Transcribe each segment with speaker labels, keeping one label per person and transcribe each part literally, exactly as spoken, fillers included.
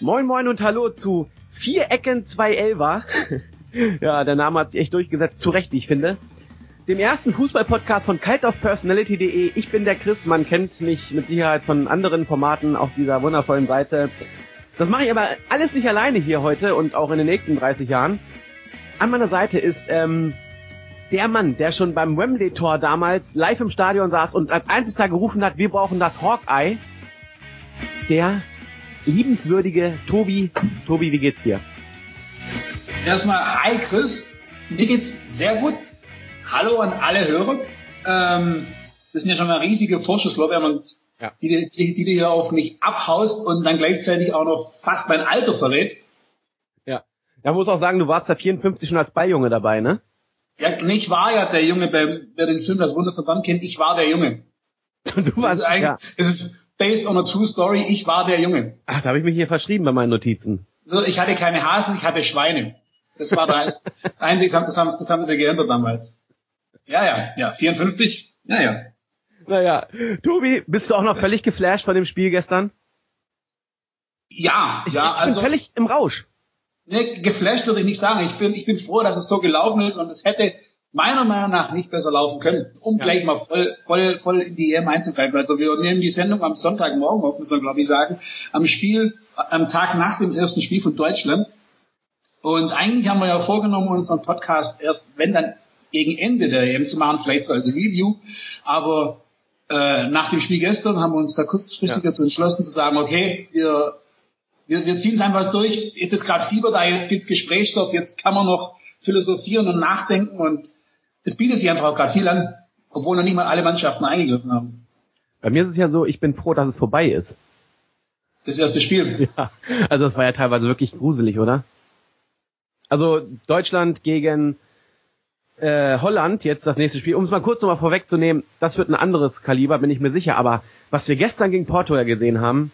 Speaker 1: Moin Moin und Hallo zu Vier Ecken, zwei Elfer. Ja, der Name hat sich echt durchgesetzt, zu Recht, wie ich finde. Dem ersten Fußball-Podcast von kaltaufpersonality punkt de. Ich bin der Chris, man kennt mich mit Sicherheit von anderen Formaten auf dieser wundervollen Seite. Das mache ich aber alles nicht alleine hier heute und auch in den nächsten dreißig Jahren. An meiner Seite ist ähm, der Mann, der schon beim Wembley-Tor damals live im Stadion saß und als einziger gerufen hat, wir brauchen das Hawkeye. Der liebenswürdige Tobi. Tobi, wie geht's dir?
Speaker 2: Erstmal, hi Chris, mir geht's sehr gut. Hallo an alle Hörer. Ähm, das sind ja schon mal riesige Vorschusslorbeeren und ja. die, die, die du hier auf mich abhaust und dann gleichzeitig auch noch fast mein Alter verrätst.
Speaker 1: Ja, ja, muss auch sagen, du warst da vierundfünfzig schon als Balljunge dabei, ne?
Speaker 2: Ja, ich war ja der Junge, bei, wer den Film Das Wunder von Bern kennt, ich war der Junge.
Speaker 1: Du warst,
Speaker 2: das ist ja. Es ist based on a true story, ich war der Junge.
Speaker 1: Ach, da habe ich mich hier verschrieben bei meinen Notizen.
Speaker 2: Ich hatte keine Hasen, ich hatte Schweine. Das war da eigentlich, das haben, das haben sie geändert damals. Ja, ja, ja, vierundfünfzig, ja, ja.
Speaker 1: Naja, Tobi, bist du auch noch völlig geflasht von dem Spiel gestern?
Speaker 2: Ja,
Speaker 1: ich,
Speaker 2: ja,
Speaker 1: ich bin
Speaker 2: also.
Speaker 1: völlig im Rausch.
Speaker 2: Ne, geflasht würde ich nicht sagen. Ich bin, ich bin froh, dass es so gelaufen ist und es hätte meiner Meinung nach nicht besser laufen können, um ja. gleich mal voll, voll, voll in die E M einzugreifen. Also wir nehmen die Sendung am Sonntagmorgen auf, muss man glaube ich sagen, am Spiel, am Tag nach dem ersten Spiel von Deutschland. Und eigentlich haben wir ja vorgenommen, unseren Podcast erst, wenn dann gegen Ende der E M zu machen, vielleicht so als Review. Aber äh, nach dem Spiel gestern haben wir uns da kurzfristig ja. dazu entschlossen zu sagen, okay, wir wir, wir ziehen es einfach durch. Jetzt ist gerade Fieber da, jetzt gibt's Gesprächsstoff, jetzt kann man noch philosophieren und nachdenken und es bietet sich einfach auch gerade viel an, obwohl noch nicht mal alle Mannschaften eingegriffen haben.
Speaker 1: Bei mir ist es ja so, ich bin froh, dass es vorbei ist.
Speaker 2: Das erste Spiel.
Speaker 1: Ja, also es war ja teilweise wirklich gruselig, oder? Also Deutschland gegen äh, Holland, jetzt das nächste Spiel. Um es mal kurz nochmal vorwegzunehmen, das wird ein anderes Kaliber, bin ich mir sicher. Aber was wir gestern gegen Portugal gesehen haben,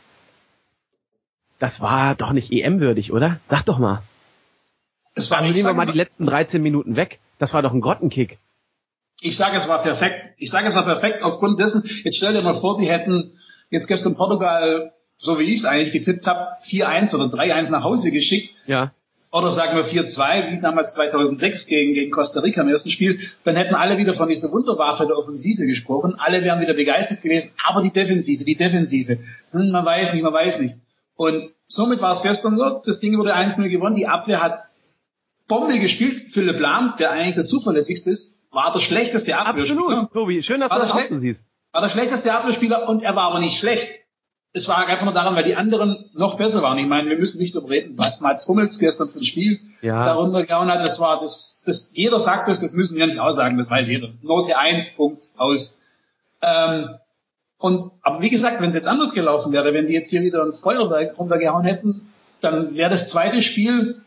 Speaker 1: das war doch nicht E M-würdig, oder? Sag doch mal.
Speaker 2: Es war
Speaker 1: also nehmen wir mal die letzten dreizehn Minuten weg. Das war doch ein Grottenkick.
Speaker 2: Ich sage, es war perfekt. Ich sage, es war perfekt aufgrund dessen. Jetzt stell dir mal vor, die hätten jetzt gestern Portugal, so wie ich es eigentlich getippt habe, vier eins oder drei eins nach Hause geschickt.
Speaker 1: Ja.
Speaker 2: Oder sagen wir vier zwei, wie damals zweitausendsechs gegen, gegen Costa Rica im ersten Spiel. Dann hätten alle wieder von dieser Wunderwaffe der Offensive gesprochen. Alle wären wieder begeistert gewesen. Aber die Defensive, die Defensive. Hm, man weiß nicht, man weiß nicht. Und somit war es gestern so, das Ding wurde eins null gewonnen. Die Abwehr hat Bombe gespielt. Philipp Lahm, der eigentlich der zuverlässigste ist, war der schlechteste Abwehrspieler.
Speaker 1: Absolut, Tobi. Schön, dass war du das auch so siehst.
Speaker 2: War der schlechteste Abwehrspieler und er war aber nicht schlecht. Es war einfach nur daran, weil die anderen noch besser waren. Ich meine, wir müssen nicht darüber reden, was Mats Hummels gestern für ein Spiel
Speaker 1: ja.
Speaker 2: darunter gehauen hat. Das war, das, das, jeder sagt das, das müssen wir nicht aussagen, das weiß jeder. Note eins, Punkt, aus. Ähm, und, aber wie gesagt, wenn es jetzt anders gelaufen wäre, wenn die jetzt hier wieder ein Feuerwerk runtergehauen hätten, dann wäre das zweite Spiel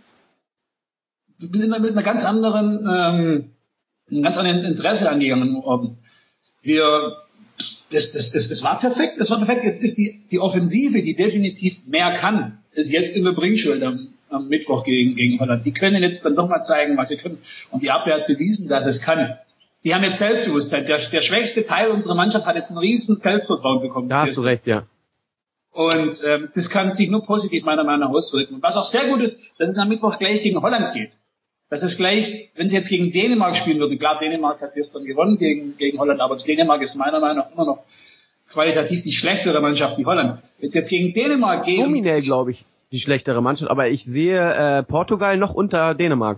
Speaker 2: mit einer, mit einer ganz anderen, ähm, einem ganz anderen Interesse angegangen worden. Wir, das, das, das, das war perfekt, das war perfekt. Jetzt ist die, die Offensive, die definitiv mehr kann, ist jetzt in der Bringschuld am, am Mittwoch gegen, gegen Holland. Die können jetzt dann doch mal zeigen, was sie können. Und die Abwehr hat bewiesen, dass es kann. Die haben jetzt Selbstbewusstsein. Der, der schwächste Teil unserer Mannschaft hat jetzt ein riesen Selbstvertrauen bekommen.
Speaker 1: Da hast du recht, ja.
Speaker 2: Und ähm, das kann sich nur positiv meiner Meinung nach auswirken. Und was auch sehr gut ist, dass es am Mittwoch gleich gegen Holland geht. Dass es gleich, wenn sie jetzt gegen Dänemark spielen würden, klar, Dänemark hat gestern gewonnen gegen, gegen Holland, aber Dänemark ist meiner Meinung nach immer noch qualitativ die schlechtere Mannschaft, die Holland. Wenn es jetzt gegen Dänemark geht...
Speaker 1: Nominell, glaube ich, die schlechtere Mannschaft, aber ich sehe äh, Portugal noch unter Dänemark.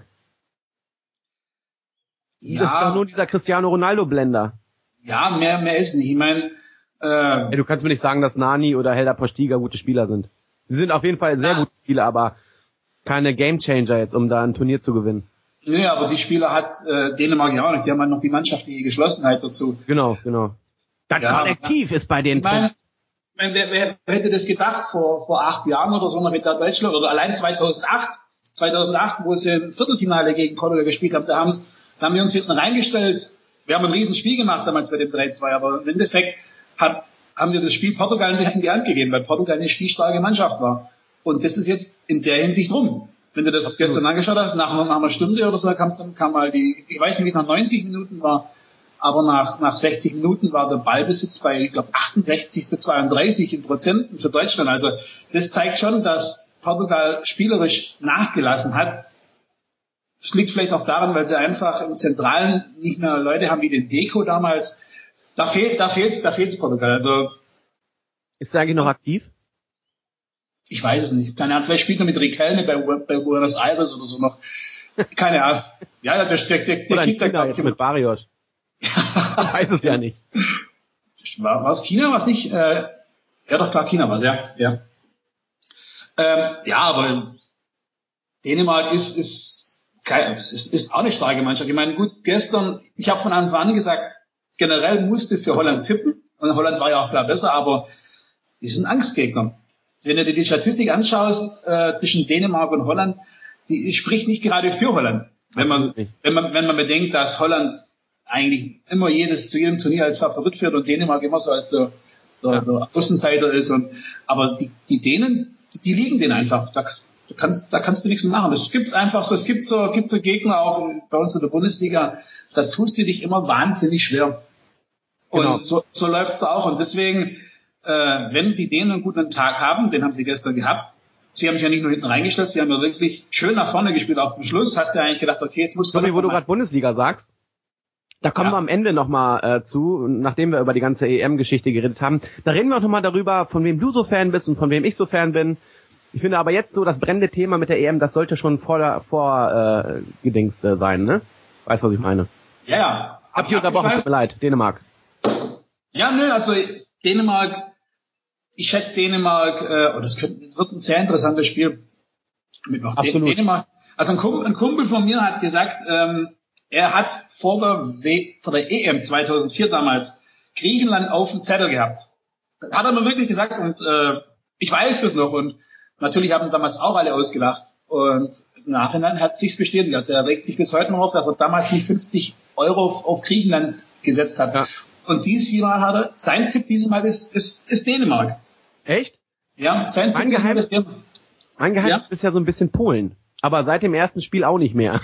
Speaker 1: Ja. Das ist doch nur dieser Cristiano Ronaldo-Blender.
Speaker 2: Ja, mehr, mehr ist nicht. Ich meine, äh,
Speaker 1: Ey, du kannst mir nicht sagen, dass Nani oder Helder Postiga gute Spieler sind. Sie sind auf jeden Fall sehr ja. gute Spieler, aber keine Gamechanger jetzt, um da ein Turnier zu gewinnen.
Speaker 2: Nee, aber die Spieler hat äh, Dänemark ja auch nicht. Die haben halt noch die mannschaftliche Geschlossenheit dazu.
Speaker 1: Genau, genau. Das ja, Kollektiv ja. ist bei denen.
Speaker 2: Ich meine, ich mein, wer, wer, wer hätte das gedacht vor vor acht Jahren oder so noch mit der Deutschland oder allein zweitausendacht, zweitausendacht, wo sie im Viertelfinale gegen Portugal gespielt haben, da haben Da haben wir uns hinten reingestellt. Wir haben ein Riesenspiel gemacht damals bei dem drei zwei, aber im Endeffekt hat, haben wir das Spiel Portugal in die Hand gegeben, weil Portugal eine spielstarke Mannschaft war. Und das ist jetzt in der Hinsicht rum. Wenn du das Absolut. gestern angeschaut hast, nach, nach einer Stunde oder so, kam, kam mal die, ich weiß nicht, wie es nach neunzig Minuten war, aber nach, nach sechzig Minuten war der Ballbesitz bei, ich glaube, achtundsechzig zu zweiunddreißig in Prozenten für Deutschland. Also das zeigt schon, dass Portugal spielerisch nachgelassen hat. Das liegt vielleicht auch daran, weil sie einfach im Zentralen nicht mehr Leute haben wie den Deco damals. Da fehlt, da fehlt, da fehlt's Portugal. Also.
Speaker 1: Ist er eigentlich noch aktiv?
Speaker 2: Ich weiß es nicht. Keine Ahnung. Vielleicht spielt er mit Riquelme bei, bei Buenos Aires oder so noch. Keine Ahnung. Ja, der, der, der, der
Speaker 1: oder
Speaker 2: Kind,
Speaker 1: der jetzt mit Barrios. Ich weiß es ja nicht.
Speaker 2: War, war es China? War es nicht? Äh, ja, doch klar, China war es, ja. Ja. Ähm, ja, aber Dänemark ist, ist, kein, ist, ist auch eine starke Mannschaft. Ich meine, gut, gestern, ich habe von Anfang an gesagt, generell musste für Holland tippen. Und Holland war ja auch klar besser, aber die sind Angstgegner. Wenn du dir die Statistik anschaust äh, zwischen Dänemark und Holland, die spricht nicht gerade für Holland. Wenn man, wenn man, wenn man bedenkt, dass Holland eigentlich immer jedes zu jedem Turnier als Favorit führt und Dänemark immer so als der, der, ja. der Außenseiter ist. Und aber die, die Dänen, die liegen denen einfach. Da, du kannst, da kannst du nichts machen. Das gibt's einfach so. Es gibt so, gibt so Gegner auch bei uns in der Bundesliga. Da tust du dich immer wahnsinnig schwer. Und genau. so, so läuft's da auch. Und deswegen, äh, wenn die Dänen einen guten Tag haben, den haben sie gestern gehabt. Sie haben sich ja nicht nur hinten reingestellt, sie haben ja wirklich schön nach vorne gespielt, auch zum Schluss. Hast du ja eigentlich gedacht, okay, jetzt muss
Speaker 1: Tommy, wo du gerade Bundesliga sagst, da kommen ja. wir am Ende nochmal äh, zu, nachdem wir über die ganze E M-Geschichte geredet haben. Da reden wir auch nochmal darüber, von wem du so Fan bist und von wem ich so Fan bin. Ich finde aber jetzt so das brennende Thema mit der E M, das sollte schon vor der vor äh, gedingst äh, sein, ne? Weißt du, was ich meine?
Speaker 2: Ja, ja.
Speaker 1: Hab ich unterbrochen, tut mir leid. Dänemark.
Speaker 2: Ja, nö, also Dänemark, ich schätze Dänemark, äh, oh, das könnte, wird ein sehr interessantes Spiel. Mit noch
Speaker 1: Absolut.
Speaker 2: Dänemark. Also ein Kumpel, ein Kumpel von mir hat gesagt, ähm, er hat vor der, w- vor der E M zweitausendvier damals Griechenland auf dem Zettel gehabt. Das hat er mir wirklich gesagt und äh, ich weiß das noch und natürlich haben damals auch alle ausgelacht und im Nachhinein hat sich's bestätigt. Also er regt sich bis heute noch auf, dass er damals nicht fünfzig Euro auf, auf Griechenland gesetzt hat. Ja. Und dieses Mal hat er, sein Tipp dieses Mal ist, ist, ist Dänemark.
Speaker 1: Echt?
Speaker 2: Ja, sein Tipp dieses Mal ist Dänemark.
Speaker 1: Mein Geheimnis
Speaker 2: ja.
Speaker 1: ist ja so ein bisschen Polen. Aber seit dem ersten Spiel auch nicht mehr.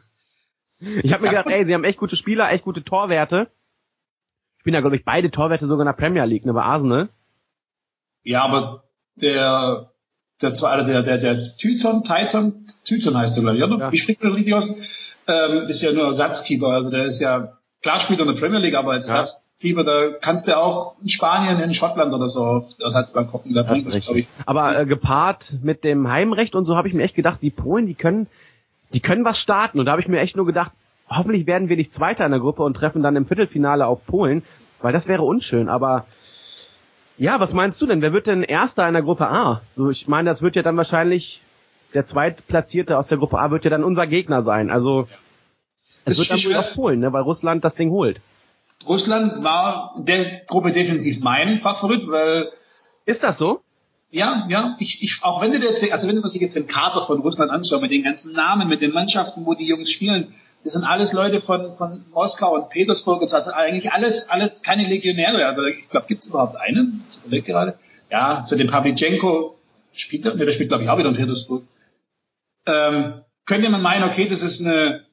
Speaker 1: Ich habe mir gedacht, ey, sie haben echt gute Spieler, echt gute Torwerte. Ich bin ja, glaube ich, beide Torwerte sogar in der Premier League, ne, bei Arsenal.
Speaker 2: Ja, aber der, der zweite, der, der, der Tyton, Tyton, Tyton heißt der, glaube ich, oder? Ja. Wie spricht man das richtig aus? Ähm, ist ja nur Ersatzkeeper, also der ist ja, klar spielt er in der Premier League, aber als ja. Ersatzkeeper, da kannst du auch in Spanien, in Schottland oder so auf Ersatzbank gucken, da bringt das, glaube ich.
Speaker 1: Aber äh, gepaart mit dem Heimrecht und so habe ich mir echt gedacht, die Polen, die können, die können was starten. Und da habe ich mir echt nur gedacht, hoffentlich werden wir nicht Zweiter in der Gruppe und treffen dann im Viertelfinale auf Polen, weil das wäre unschön. Aber ja, was meinst du denn? Wer wird denn Erster in der Gruppe A? So, ich meine, das wird ja dann wahrscheinlich der Zweitplatzierte aus der Gruppe A wird ja dann unser Gegner sein. Also es wird dann wohl auf Polen, ne, weil Russland das Ding holt.
Speaker 2: Russland war in der Gruppe definitiv mein Favorit, weil...
Speaker 1: Ist das so?
Speaker 2: Ja, ja. Ich, ich, auch wenn du dir jetzt, also wenn du sich jetzt den Kader von Russland anschaust, mit den ganzen Namen, mit den Mannschaften, wo die Jungs spielen, das sind alles Leute von, von Moskau und Petersburg und so, also eigentlich alles, alles keine Legionäre. Also ich glaube, gibt's überhaupt einen? Ich überlege gerade. Ja, so den Pavlyuchenko spielt er, ne, der spielt glaube ich auch wieder in Petersburg. Ähm, könnte man meinen, okay, das ist eine,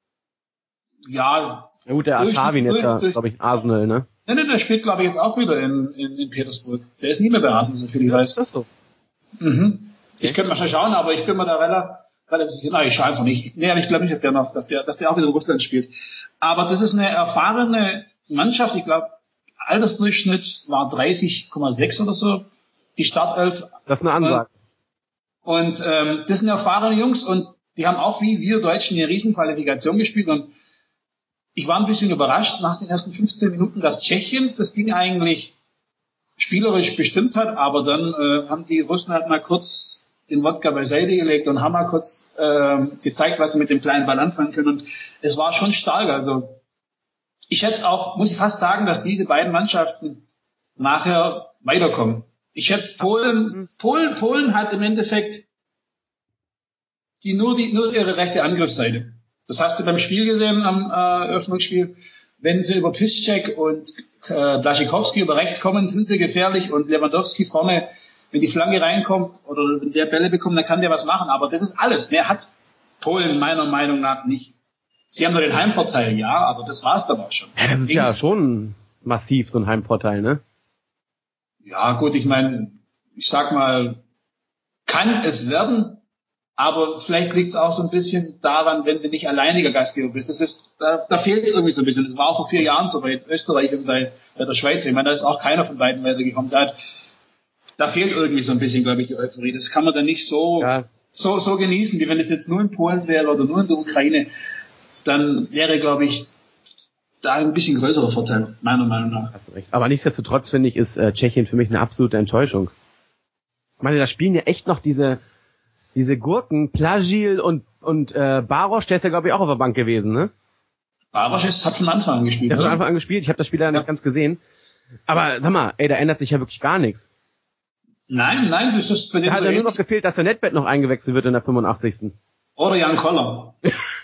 Speaker 2: ja.
Speaker 1: Ja gut, der Arshavin ist ja, glaube ich, Arsenal, ne?
Speaker 2: Nein, nein, der spielt glaube ich jetzt auch wieder in, in, in Petersburg. Der ist nie mehr bei Arsenal, so viel ich weiß.
Speaker 1: Ist das so?
Speaker 2: Mhm. Okay. Ich könnte mal schon schauen, aber ich bin mir da relativ, relativ sicher, nein, ich schaue einfach nicht. Nee, ich glaube nicht, dass der noch, dass der, dass der auch wieder in Russland spielt. Aber das ist eine erfahrene Mannschaft, ich glaube, Altersdurchschnitt war dreißig Komma sechs oder so, die Startelf.
Speaker 1: Das ist eine Ansage.
Speaker 2: Und ähm, das sind erfahrene Jungs und die haben auch wie wir Deutschen eine Riesenqualifikation gespielt und ich war ein bisschen überrascht nach den ersten fünfzehn Minuten, dass Tschechien das Ding eigentlich spielerisch bestimmt hat, aber dann äh, haben die Russen halt mal kurz den Wodka beiseite gelegt und haben mal kurz äh, gezeigt, was sie mit dem kleinen Ball anfangen können und es war schon stark. Also ich schätze auch, muss ich fast sagen, dass diese beiden Mannschaften nachher weiterkommen. Ich schätze Polen, Polen, Polen hat im Endeffekt die nur die nur ihre rechte Angriffsseite. Das hast du beim Spiel gesehen, am äh, Eröffnungsspiel. Wenn sie über Piszczek und äh, Błaszczykowski über rechts kommen, sind sie gefährlich und Lewandowski vorne, wenn die Flanke reinkommt oder wenn der Bälle bekommt, dann kann der was machen. Aber das ist alles. Mehr hat Polen meiner Meinung nach nicht. Sie haben nur den Heimvorteil, ja, aber das war's dann auch schon.
Speaker 1: Ja, das ist ja schon massiv, so ein Heimvorteil, ne?
Speaker 2: Ja, gut, ich meine, ich sag mal, kann es werden, aber vielleicht liegt es auch so ein bisschen daran, wenn du nicht alleiniger Gastgeber bist. Das ist, da, da fehlt es irgendwie so ein bisschen. Das war auch vor vier Jahren so bei Österreich und bei, bei der Schweiz. Ich meine, da ist auch keiner von beiden weitergekommen. Da, da fehlt irgendwie so ein bisschen, glaube ich, die Euphorie. Das kann man dann nicht so, ja. so, so genießen, wie wenn es jetzt nur in Polen wäre oder nur in der Ukraine. Dann wäre, glaube ich, da ein bisschen größerer Vorteil, meiner Meinung nach.
Speaker 1: Hast du recht. Aber nichtsdestotrotz, finde ich, ist äh, Tschechien für mich eine absolute Enttäuschung. Ich meine, da spielen ja echt noch diese diese Gurken, Plagil und und äh, Barosch, der ist ja, glaube ich, auch auf der Bank gewesen, ne?
Speaker 2: Barosch ist, hat von Anfang an gespielt.
Speaker 1: Der hat von Anfang an gespielt, ich habe das Spiel leider ja. nicht ganz gesehen. Aber sag mal, ey, da ändert sich ja wirklich gar nichts.
Speaker 2: Nein, nein, das ist bei dem
Speaker 1: da hat
Speaker 2: so
Speaker 1: ja nur noch gefehlt, dass der Nedved noch eingewechselt wird in der fünfundachtzigsten
Speaker 2: Oder Jan Koller.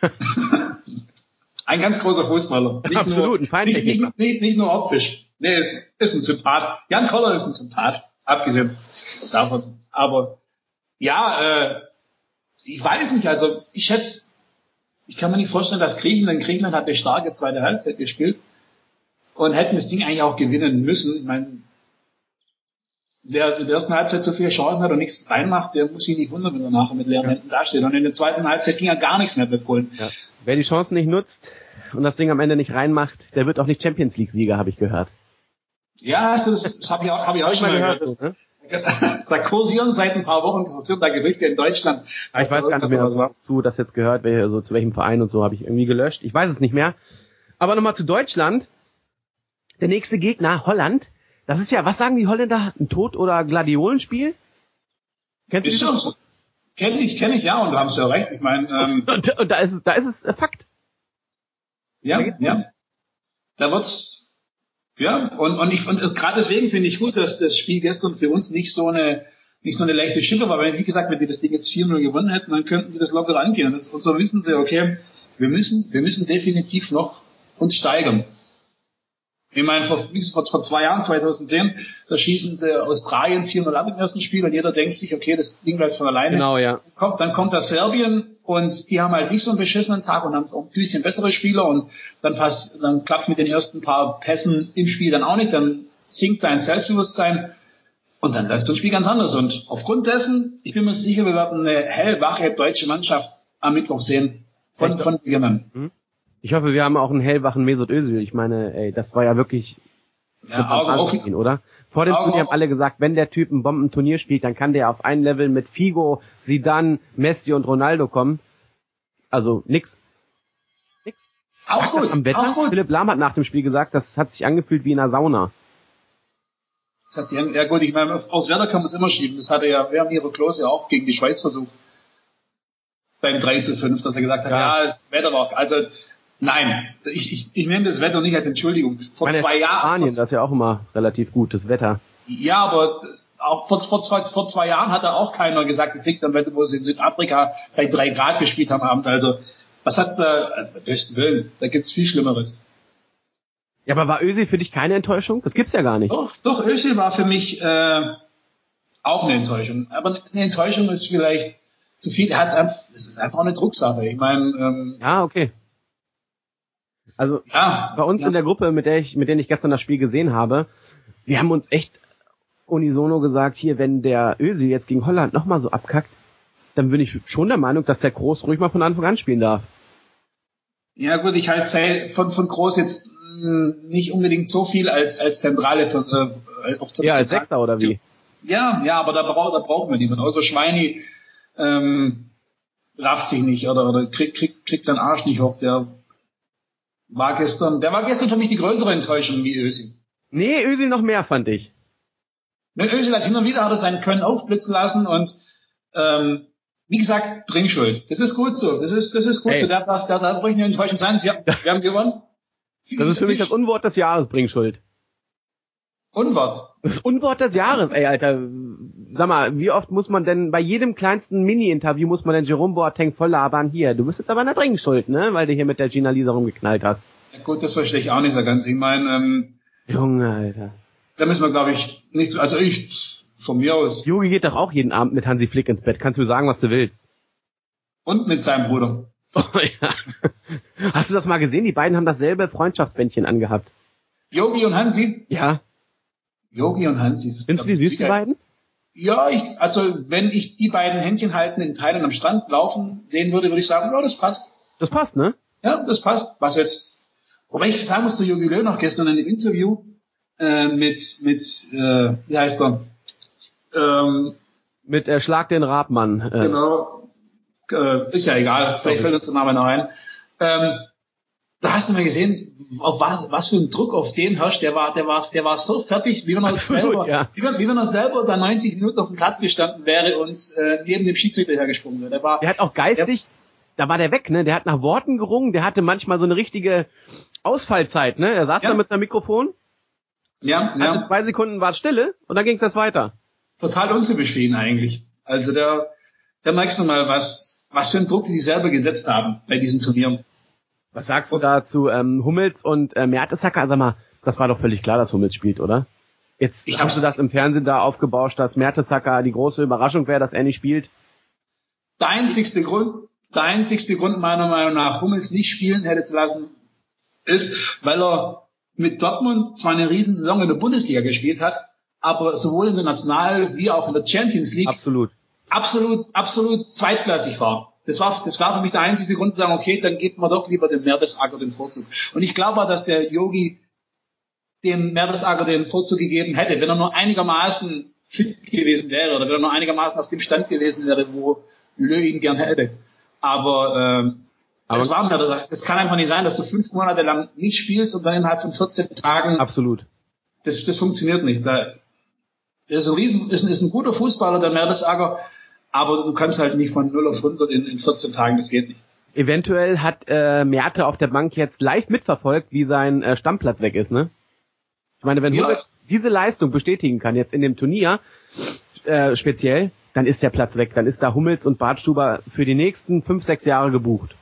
Speaker 2: Ein ganz großer Fußballer. Nicht
Speaker 1: Absolut,
Speaker 2: nur,
Speaker 1: ein Feintechniker.
Speaker 2: Nicht, nicht, nicht nur optisch. Nee, ist, ist ein Sympath. Jan Koller ist ein Sympath. Abgesehen davon. Aber, ja, äh, ich weiß nicht, also, ich schätze, ich kann mir nicht vorstellen, dass Griechenland, Griechenland hat eine starke zweite Halbzeit gespielt und hätten das Ding eigentlich auch gewinnen müssen. Ich meine, wer in der ersten Halbzeit so viele Chancen hat und nichts reinmacht, der muss sich nicht wundern, wenn er nachher mit leeren Händen dasteht. Und in der zweiten Halbzeit ging ja gar nichts mehr bei Polen.
Speaker 1: Ja. Wer die Chancen nicht nutzt und das Ding am Ende nicht reinmacht, der wird auch nicht Champions League Sieger, habe ich gehört.
Speaker 2: Ja, das, das habe ich auch, hab ich auch schon mal gehört. gehört. Ne? Da kursieren seit ein paar Wochen kursieren da Gerüchte in Deutschland.
Speaker 1: Ich weiß gar nicht mehr, was war. Zu das jetzt gehört, wer, also zu welchem Verein und so habe ich irgendwie gelöscht. Ich weiß es nicht mehr. Aber nochmal zu Deutschland. Der nächste Gegner, Holland. Das ist ja, was sagen die Holländer? Ein Tod- oder Gladiolenspiel? Kennst du das?
Speaker 2: So? Kenn ich, kenn ich, ja, und du hast ja recht. Ich meine, ähm,
Speaker 1: und, und da ist es, da ist es äh, Fakt.
Speaker 2: Ja, ja. Da wird's, ja, und, und ich, und gerade deswegen finde ich gut, dass das Spiel gestern für uns nicht so eine, nicht so eine leichte Schippe war, weil, wie gesagt, wenn die das Ding jetzt vier null gewonnen hätten, dann könnten die das locker angehen. Und, das, und so wissen sie, okay, wir müssen, wir müssen definitiv noch uns steigern. Ich meine, vor, vor, vor zwei Jahren, zweitausendzehn, da schießen sie Australien vier null ab im ersten Spiel und jeder denkt sich, okay, das Ding läuft von alleine.
Speaker 1: Genau, ja.
Speaker 2: Kommt, dann kommt das Serbien und die haben halt nicht so einen beschissenen Tag und haben auch ein bisschen bessere Spieler und dann passt, dann klappt mit den ersten paar Pässen im Spiel dann auch nicht, dann sinkt dein Selbstbewusstsein und dann läuft so ein Spiel ganz anders. Und aufgrund dessen, ich bin mir sicher, wir werden eine hellwache deutsche Mannschaft am Mittwoch sehen von, von Beginn an.
Speaker 1: Hm? Ich hoffe, wir haben auch einen hellwachen Mesut Özil. Ich meine, ey, das war ja wirklich
Speaker 2: ja, Augen auf,
Speaker 1: ihn, oder? Vor dem
Speaker 2: Augen
Speaker 1: Turnier haben alle gesagt, wenn der Typ ein Bombenturnier spielt, dann kann der auf ein Level mit Figo, Zidane, Messi und Ronaldo kommen. Also nix. Nix.
Speaker 2: Auch
Speaker 1: Lag
Speaker 2: gut.
Speaker 1: Das am Wetter?
Speaker 2: Auch gut.
Speaker 1: Philipp Lahm hat nach dem Spiel gesagt, das hat sich angefühlt wie in einer Sauna.
Speaker 2: Das hat sich, ja gut, ich meine, aus Werder kann man es immer schieben. Das hatte ja Werner Klose auch gegen die Schweiz versucht. Beim drei zu fünf, dass er gesagt hat, ja, ja das Wetter war, also, nein, ich, ich, ich nehme das Wetter nicht als Entschuldigung. Vor
Speaker 1: meine,
Speaker 2: zwei Jahren.
Speaker 1: Spanien, das ist ja auch immer relativ gutes Wetter.
Speaker 2: Ja, aber auch vor, vor, zwei, vor zwei Jahren hat da auch keiner gesagt, es liegt am Wetter, wo sie in Südafrika bei drei Grad gespielt haben abends. Also, was hat's da, also, besten Willen, da gibt's viel Schlimmeres.
Speaker 1: Ja, aber war Özil für dich keine Enttäuschung? Das gibt's ja gar nicht.
Speaker 2: Doch, doch, Özil war für mich äh, auch eine Enttäuschung. Aber eine Enttäuschung ist vielleicht zu viel. Er hat's einfach, es ist einfach eine Drucksache. Ich meine, ähm,
Speaker 1: ja, okay. Also
Speaker 2: ja,
Speaker 1: bei uns
Speaker 2: ja.
Speaker 1: in der Gruppe, mit der ich, mit denen ich gestern das Spiel gesehen habe, wir haben uns echt unisono gesagt, hier, wenn der Özil jetzt gegen Holland nochmal so abkackt, dann bin ich schon der Meinung, dass der Groß ruhig mal von Anfang an spielen darf.
Speaker 2: Ja gut, ich halte von von Groß jetzt mh, nicht unbedingt so viel als als zentrale Person. Äh, auf
Speaker 1: ja, als Sechster oder wie?
Speaker 2: Ja, ja, aber da, brauch, da brauchen wir niemanden. Außer Schweini ähm, rafft sich nicht oder oder kriegt kriegt kriegt seinen Arsch nicht hoch. Der war gestern, der war gestern für mich die größere Enttäuschung wie Özil.
Speaker 1: Nee, Özil noch mehr, fand ich.
Speaker 2: Ne, Özil hat hin und wieder hat er sein Können aufblitzen lassen und ähm, wie gesagt, Bringschuld. Das ist gut so. Das ist das ist gut
Speaker 1: Ey.
Speaker 2: so. Da darf da darf ruhig eine Enttäuschung sein. Ja, wir haben gewonnen.
Speaker 1: Das ist für mich das Unwort des Jahres, Bringschuld.
Speaker 2: Unwort.
Speaker 1: Das Unwort des Jahres, ey, Alter. Sag mal, wie oft muss man denn, bei jedem kleinsten Mini-Interview muss man den Jerome Boateng voll labern, hier, du bist jetzt aber in der Bringschuld, ne, weil du hier mit der Gina Lisa rumgeknallt hast.
Speaker 2: Ja, gut, das verstehe ich auch nicht so ganz. Ich meine, ähm,
Speaker 1: Junge, Alter.
Speaker 2: da müssen wir, glaube ich, nicht, also ich, von mir aus.
Speaker 1: Jogi geht doch auch jeden Abend mit Hansi Flick ins Bett, kannst du mir sagen, was du willst.
Speaker 2: Und mit seinem Bruder.
Speaker 1: Oh, ja. Hast du das mal gesehen? Die beiden haben dasselbe Freundschaftsbändchen angehabt.
Speaker 2: Jogi und Hansi?
Speaker 1: Ja.
Speaker 2: Yogi und Hansi.
Speaker 1: Findest du die süß, die beiden?
Speaker 2: Ja, ich, also wenn ich die beiden Händchen halten in Thailand am Strand laufen sehen würde, würde ich sagen, ja, das passt.
Speaker 1: Das passt, ne?
Speaker 2: Ja, das passt. Was jetzt, wobei ich sagen muss, zu Jogi Löw noch gestern in einem Interview äh, mit, mit äh, wie heißt er? Ähm,
Speaker 1: mit äh, Schlag den Rabmann. Äh.
Speaker 2: Genau. Äh, ist ja egal,
Speaker 1: Sorry.
Speaker 2: vielleicht fällt uns der Name noch ein. Ähm, da hast du mal gesehen, auf was, was für ein Druck auf den herrscht. Der war, der war, der war so fertig, wie wenn er
Speaker 1: Absolut,
Speaker 2: selber,
Speaker 1: ja.
Speaker 2: wie, wenn, wie wenn er selber da neunzig Minuten auf dem Platz gestanden wäre und äh, neben dem Schiedsrichter hergesprungen wäre. Der war,
Speaker 1: der hat auch geistig, der, da war der weg, ne? Der hat nach Worten gerungen, der hatte manchmal so eine richtige Ausfallzeit, ne? Er saß
Speaker 2: ja.
Speaker 1: da mit einem Mikrofon,
Speaker 2: ja,
Speaker 1: hatte
Speaker 2: ja.
Speaker 1: zwei Sekunden war Stille und dann ging es erst weiter.
Speaker 2: Total untypisch für ihn eigentlich. Also da, da merkst du mal, was, was für einen Druck die sich selber gesetzt haben bei diesen Turnieren.
Speaker 1: Was sagst du da zu ähm, Hummels und äh, Mertesacker? Sag mal, das war doch völlig klar, dass Hummels spielt, oder? Jetzt
Speaker 2: Ich
Speaker 1: hast du das im Fernsehen da aufgebauscht, dass Mertesacker die große Überraschung wäre, dass er nicht spielt.
Speaker 2: Der einzigste Grund, der einzigste Grund meiner Meinung nach, Hummels nicht spielen hätte zu lassen, ist, weil er mit Dortmund zwar eine riesen Saison in der Bundesliga gespielt hat, aber sowohl in der National- wie auch in der Champions League
Speaker 1: Absolut.
Speaker 2: absolut, absolut zweitklassig war. Das war, das war für mich der einzige Grund zu sagen, okay, dann gibt man doch lieber dem Mertesacker den Vorzug. Und ich glaube auch, dass der Yogi dem Mertesacker den Vorzug gegeben hätte, wenn er nur einigermaßen fit gewesen wäre oder wenn er nur einigermaßen auf dem Stand gewesen wäre, wo Löw ihn gern hätte. Aber, ähm,
Speaker 1: Aber
Speaker 2: das war Mertesacker. Es kann einfach nicht sein, dass du fünf Monate lang nicht spielst und dann innerhalb von vierzehn Tagen.
Speaker 1: Absolut.
Speaker 2: Das, das funktioniert nicht. Da ist ein riesen, ist, ist ein guter Fußballer, der Mertesacker. Aber du kannst halt nicht von null auf hundert in, in vierzehn Tagen, das geht nicht.
Speaker 1: Eventuell hat äh, Merte auf der Bank jetzt live mitverfolgt, wie sein äh, Stammplatz weg ist, ne? Ich meine, wenn
Speaker 2: Ja.
Speaker 1: Hummels diese Leistung bestätigen kann, jetzt in dem Turnier äh, speziell, dann ist der Platz weg. Dann ist da Hummels und Bartstuber für die nächsten fünf, sechs Jahre gebucht.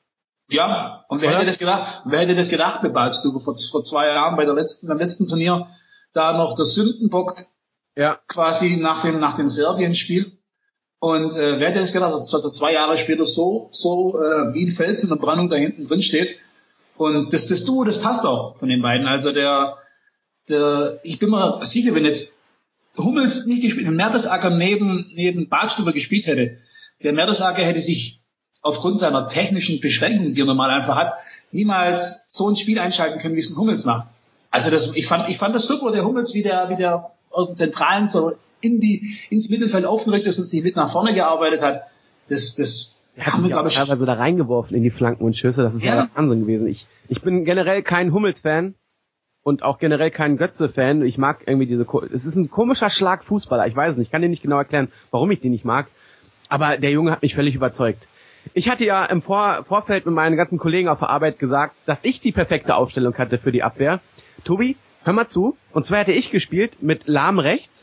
Speaker 2: Ja, und wer
Speaker 1: Oder?
Speaker 2: hätte das gedacht? Wer hätte das gedacht mit Bartstuber vor, vor zwei Jahren bei der letzten, beim letzten Turnier, da noch der Sündenbock
Speaker 1: Ja.
Speaker 2: quasi nach dem, nach dem Serbien-Spiel. Und äh, wer hätte das gedacht, dass er zwei Jahre später so, so äh, wie ein Fels in der Brandung da hinten drin steht. Und das, das Duo, das passt auch von den beiden. Also der, der, ich bin mir sicher, wenn jetzt Hummels nicht gespielt, wenn Mertesacker neben, neben Bartstuber gespielt hätte, der Mertesacker hätte sich aufgrund seiner technischen Beschränkungen, die er normal einfach hat, niemals so ein Spiel einschalten können, wie es ein Hummels macht. Also das, ich fand, ich fand das super, der Hummels, wie der, wie der aus dem Zentralen so in die, ins Mittelfeld aufgerückt ist und sich mit nach vorne gearbeitet hat. Das, das,
Speaker 1: Er hat sich auch teilweise da reingeworfen in die Flanken und Schüsse. Das ist ja, ja Wahnsinn gewesen. Ich, ich bin generell kein Hummels-Fan und auch generell kein Götze-Fan. Ich mag irgendwie diese, es ist ein komischer Schlag Fußballer. Ich weiß es nicht. Ich kann dir nicht genau erklären, warum ich den nicht mag. Aber der Junge hat mich völlig überzeugt. Ich hatte ja im Vor- Vorfeld mit meinen ganzen Kollegen auf der Arbeit gesagt, dass ich die perfekte Aufstellung hatte für die Abwehr. Tobi, hör mal zu. Und zwar hätte ich gespielt mit Lahm rechts.